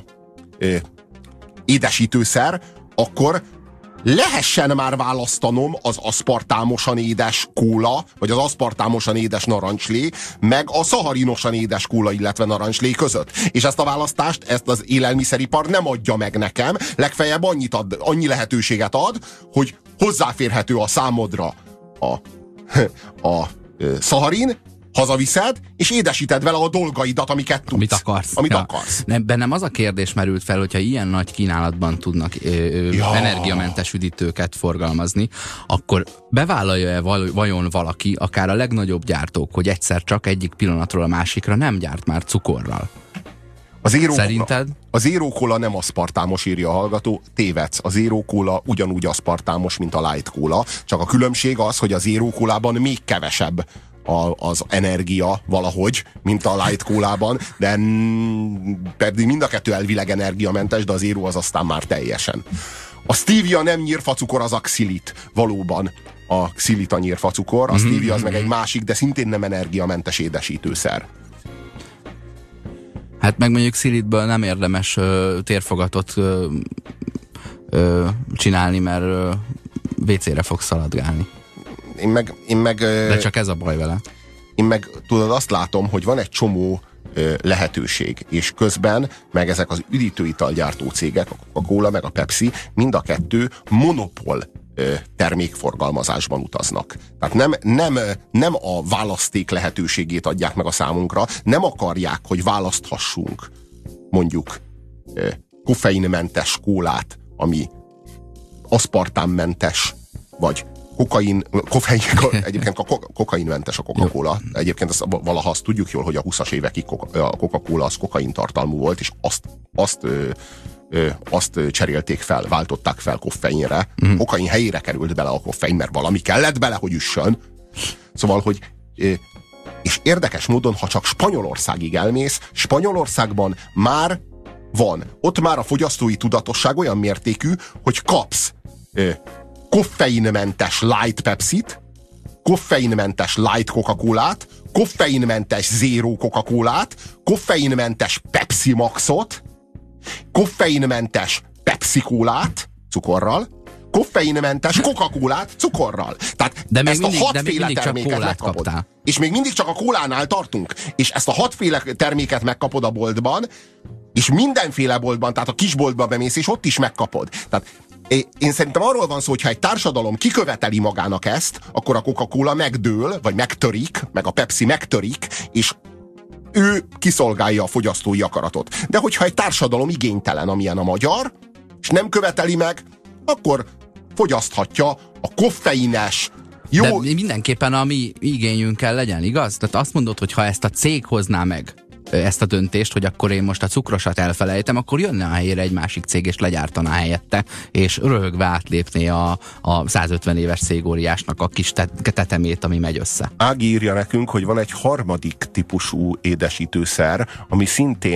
édesítőszer, akkor lehessen már választanom az aszpartámosan édes kóla, vagy az aszpartámosan édes narancslé, meg a szaharinosan édes kóla, illetve narancslé között. És ezt a választást, ezt az élelmiszeripar nem adja meg nekem, legfeljebb annyi lehetőséget ad, hogy hozzáférhető a számodra a szaharin, Hazaviszed, és édesíted vele a dolgaidat, amiket tudsz. Amit akarsz. Amit akarsz. Bennem az a kérdés merült fel, hogyha ilyen nagy kínálatban tudnak energiamentes üdítőket forgalmazni, akkor bevállalja-e vajon valaki, akár a legnagyobb gyártók, hogy egyszer csak egyik pillanatról a másikra nem gyárt már cukorral? Szerinted? A Zero Cola nem aszpartámos, írja a hallgató. Tévedsz. A Zero Cola ugyanúgy aszpartámos, mint a Light Cola. Csak a különbség az, hogy a Zero Colában még kevesebb az energia valahogy, mint a Light Colában, de pedig mind a kettő elvileg energiamentes, de a Zero az aztán már teljesen. A stevia nem nyírfacukor, az a xylit. Valóban a xylit a nyírfacukor, a stevia az meg egy másik, de szintén nem energiamentes édesítőszer. Hát meg mondjuk xilitből nem érdemes térfogatot csinálni, mert WC-re fog szaladgálni. Én meg de csak ez a baj vele. Én meg tudod, azt látom, hogy van egy csomó lehetőség, és közben meg ezek az üdítőitalgyártó cégek, a Coca-Cola meg a Pepsi, mind a kettő monopól termékforgalmazásban utaznak. Tehát nem a választék lehetőségét adják meg a számunkra, nem akarják, hogy választhassunk mondjuk koffeinmentes kólát, ami aszpartámmentes, vagy egyébként kokainmentes a Coca-Cola. Egyébként valaha azt tudjuk jól, hogy a 20-as évekig a Coca-Cola az kokain tartalmú volt, és azt cserélték fel, váltották fel koffeinre. Kokain helyére került bele a koffein, mert valami kellett bele, hogy üssön. Szóval, hogy és érdekes módon, ha csak Spanyolországig elmész, Spanyolországban már van. Ott már a fogyasztói tudatosság olyan mértékű, hogy kapsz koffeinmentes light Pepsit, koffeinmentes light Coca-Colát, koffeinmentes Zero Coca-Colát, koffeinmentes Pepsi Maxot, koffeinmentes Pepsi Colát cukorral, koffeinmentes Coca-Colát cukorral. Tehát de ezt mindig, a hatféle terméket megkapod. Kaptál. És még mindig csak a kólánál tartunk. És ezt a hatféle terméket megkapod a boltban, és mindenféle boltban, tehát a kisboltba bemész, és ott is megkapod. Tehát én szerintem arról van szó, hogy ha egy társadalom kiköveteli magának ezt, akkor a Coca-Cola megdől, vagy megtörik, meg a Pepsi megtörik, és ő kiszolgálja a fogyasztói akaratot. De hogyha egy társadalom igénytelen, amilyen a magyar, és nem követeli meg, akkor fogyaszthatja a koffeines, jó... De mindenképpen a mi igényünk kell legyen, igaz? Tehát azt mondod, hogy ha ezt a cég hozná meg, ezt a döntést, hogy akkor én most a cukrosat elfelejtem, akkor jönne a helyére egy másik cég, és legyártaná helyette, és röhögve átlépné a 150 éves cégóriásnak a kis tetemét, ami megy össze. Ági írja nekünk, hogy van egy harmadik típusú édesítőszer, ami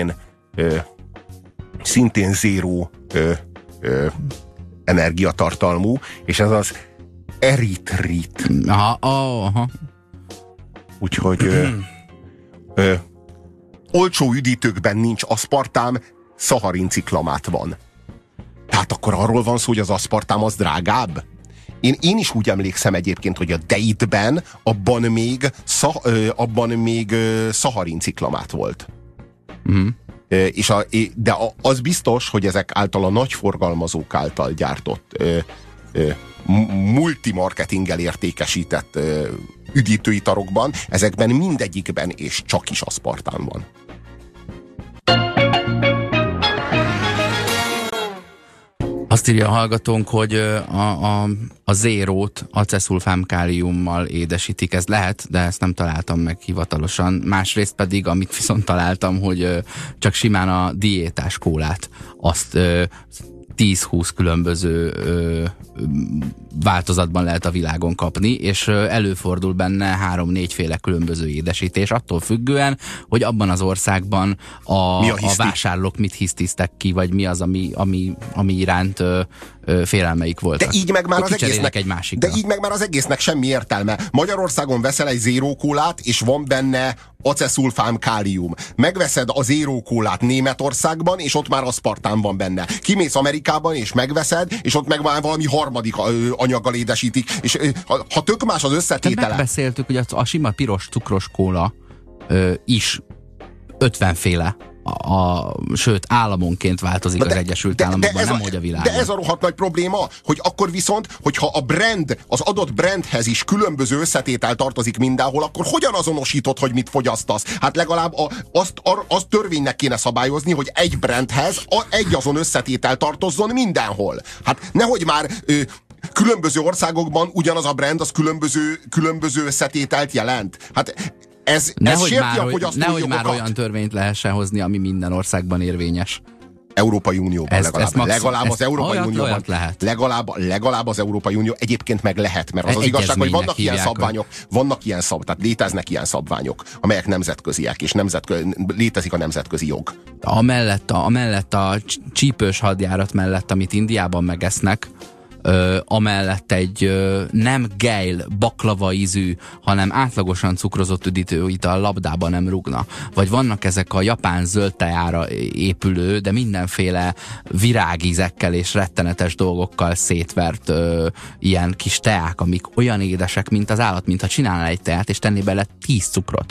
szintén zéró energiatartalmú, és ez az eritrit. Aha. Úgyhogy olcsó üdítőkben nincs aszpartám, szaharinciklamát van. Tehát akkor arról van szó, hogy az aszpartám az drágább? Én is úgy emlékszem egyébként, hogy a Date-ben abban még szaharinciklamát volt. De az biztos, hogy ezek által a nagy forgalmazók által gyártott multimarketinggel értékesített üdítőitalokban, ezekben mindegyikben és csak is aszpartán van. Azt írja a hallgatónk, hogy a zérót aceszulfám-káliummal édesítik. Ez lehet, de ezt nem találtam meg hivatalosan. Másrészt pedig, amit viszont találtam, hogy csak simán a diétás kólát, azt 10-20 különböző változatban lehet a világon kapni, és előfordul benne 3-4 féle különböző édesítés, attól függően, hogy abban az országban a vásárlók mit hisztisztek ki, vagy mi az, ami iránt félelmeik voltak. De így meg már az egésznek semmi értelme. Magyarországon veszel egy Zero Colát, és van benne aceszulfám kálium. Megveszed a Zero Colát Németországban, és ott már aszpartán van benne. Kimész Amerikában, és megveszed, és ott meg már valami harmadik anyaggal édesítik. És ha tök más az összetétele... Megbeszéltük, hogy a sima piros cukros kóla is 50 féle sőt, államonként változik az Egyesült Államokban, nem hogy a világon. De ez a rohadt nagy probléma, hogy akkor viszont, hogyha a brand, az adott brandhez is különböző összetétel tartozik mindenhol, akkor hogyan azonosítod, hogy mit fogyasztasz? Hát legalább azt törvénynek kéne szabályozni, hogy egy brandhez egy azon összetétel tartozzon mindenhol. Hát nehogy már különböző országokban ugyanaz a brand, az különböző összetételt jelent. Hát ez sérti a fogyasztói jogokat. Nehogy már olyan törvényt lehessen hozni, ami minden országban érvényes. Európai Unióban legalább az Európai Unióban lehet. Legalább az Európai Unió egyébként meg lehet, mert az igazság, hogy vannak ilyen szabványok, tehát léteznek ilyen szabványok, amelyek nemzetköziek, és létezik a nemzetközi jog. Amellett a csípős hadjárat mellett, amit Indiában megesznek, amellett egy nem gejl, baklava ízű, hanem átlagosan cukrozott üdítőital labdába nem rúgna. Vagy vannak ezek a japán zöld teára épülő, de mindenféle virágízekkel és rettenetes dolgokkal szétvert ilyen kis teák, amik olyan édesek, mint az állat, mintha csinálnál egy teát, és tenni bele 10 cukrot.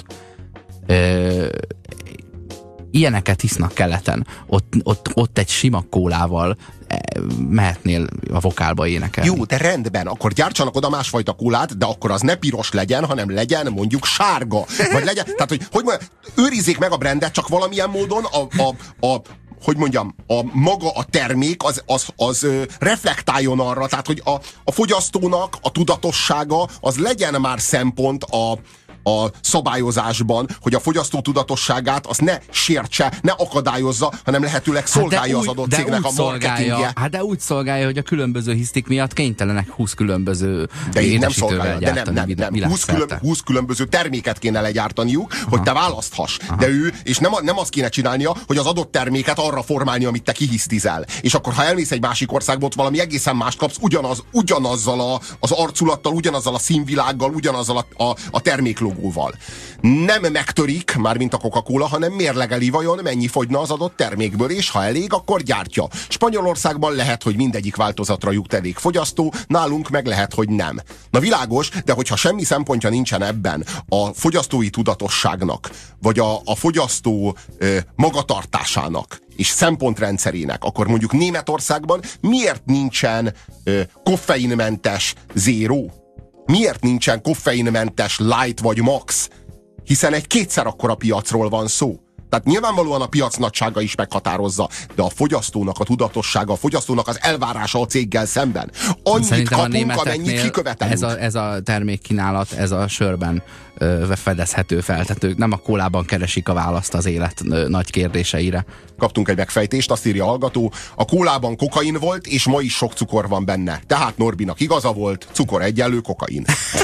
Ilyeneket isznak keleten. Ott egy sima kólával mehetnél a vokálba énekelni. Jó, de rendben, akkor gyártsanak oda másfajta kólát, de akkor az ne piros legyen, hanem legyen mondjuk sárga. Vagy legyen, tehát hogy őrizzék meg a brandet, csak valamilyen módon hogy mondjam, maga a termék az reflektáljon arra, tehát hogy a fogyasztónak a tudatossága az legyen már szempont a szabályozásban, hogy a fogyasztó tudatosságát az ne sértse, ne akadályozza, hanem lehetőleg szolgálja az adott cégnek a marketingje. De úgy szolgálja, hogy a különböző hisztik miatt kénytelenek 20 különböző édesítővel gyártani. Nem. 20 különböző terméket kéne legyártaniuk, hogy te választhass. De és nem azt kéne csinálnia, hogy az adott terméket arra formálni, amit te kihisztizel. És akkor, ha elmész egy másik országba, ott valami egészen más kapsz, ugyanazzal az arculattal, ugyanazzal a színvilággal, ugyanazzal a terméklogóval. Nem megtörik, mármint a Coca-Cola, hanem mérlegeli vajon mennyi fogyna az adott termékből, és ha elég, akkor gyártja. Spanyolországban lehet, hogy mindegyik változatra jut elég fogyasztó, nálunk meg lehet, hogy nem. Na világos, de hogyha semmi szempontja nincsen ebben a fogyasztói tudatosságnak, vagy a fogyasztó magatartásának, és szempontrendszerének, akkor mondjuk Németországban miért nincsen koffeinmentes zero? Miért nincsen koffeinmentes light vagy max? Hiszen egy kétszer akkora piacról van szó. Tehát nyilvánvalóan a piac nagysága is meghatározza, de a fogyasztónak a tudatossága, a fogyasztónak az elvárása a céggel szemben. Annyit szerintem kapunk, amennyit kikövetelünk. Ez a termékkínálat, ez a sörben fedezhető fel. Tehát ők nem a kólában keresik a választ az élet nagy kérdéseire. Kaptunk egy megfejtést, azt írja a hallgató, a kólában kokain volt, és ma is sok cukor van benne. Tehát Norbinak igaza volt, cukor egyenlő kokain.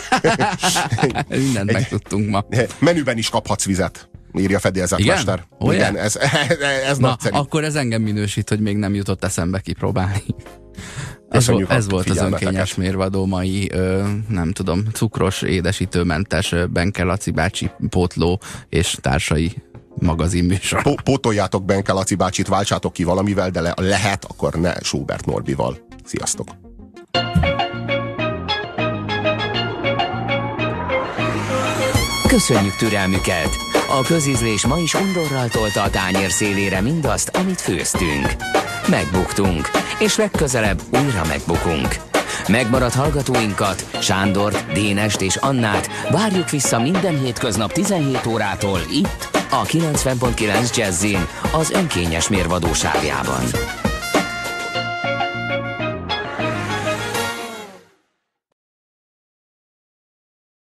Mindent megtudtunk ma. Menüben is kaphatsz vizet, írja fedélzetmester. Igen, ez nagyszerű. Akkor ez engem minősít, hogy még nem jutott eszembe kipróbálni. Ez volt az önkényes mérvadó mai, nem tudom, cukros, édesítőmentes Benke Laci bácsi pótló és társai magazinműsor. Pótoljátok Benke Laci bácsit, váltsátok ki valamivel, de lehet, akkor ne Schubert Norbival. Sziasztok! Köszönjük türelmüket! A közízlés ma is undorral tolta a tányér szélére mindazt, amit főztünk. Megbuktunk, és legközelebb újra megbukunk. Megmaradt hallgatóinkat, Sándort, Dénest és Annát várjuk vissza minden hétköznap 17 órától itt, a 90.9 Jazzin, az önkényes mérvadóságában.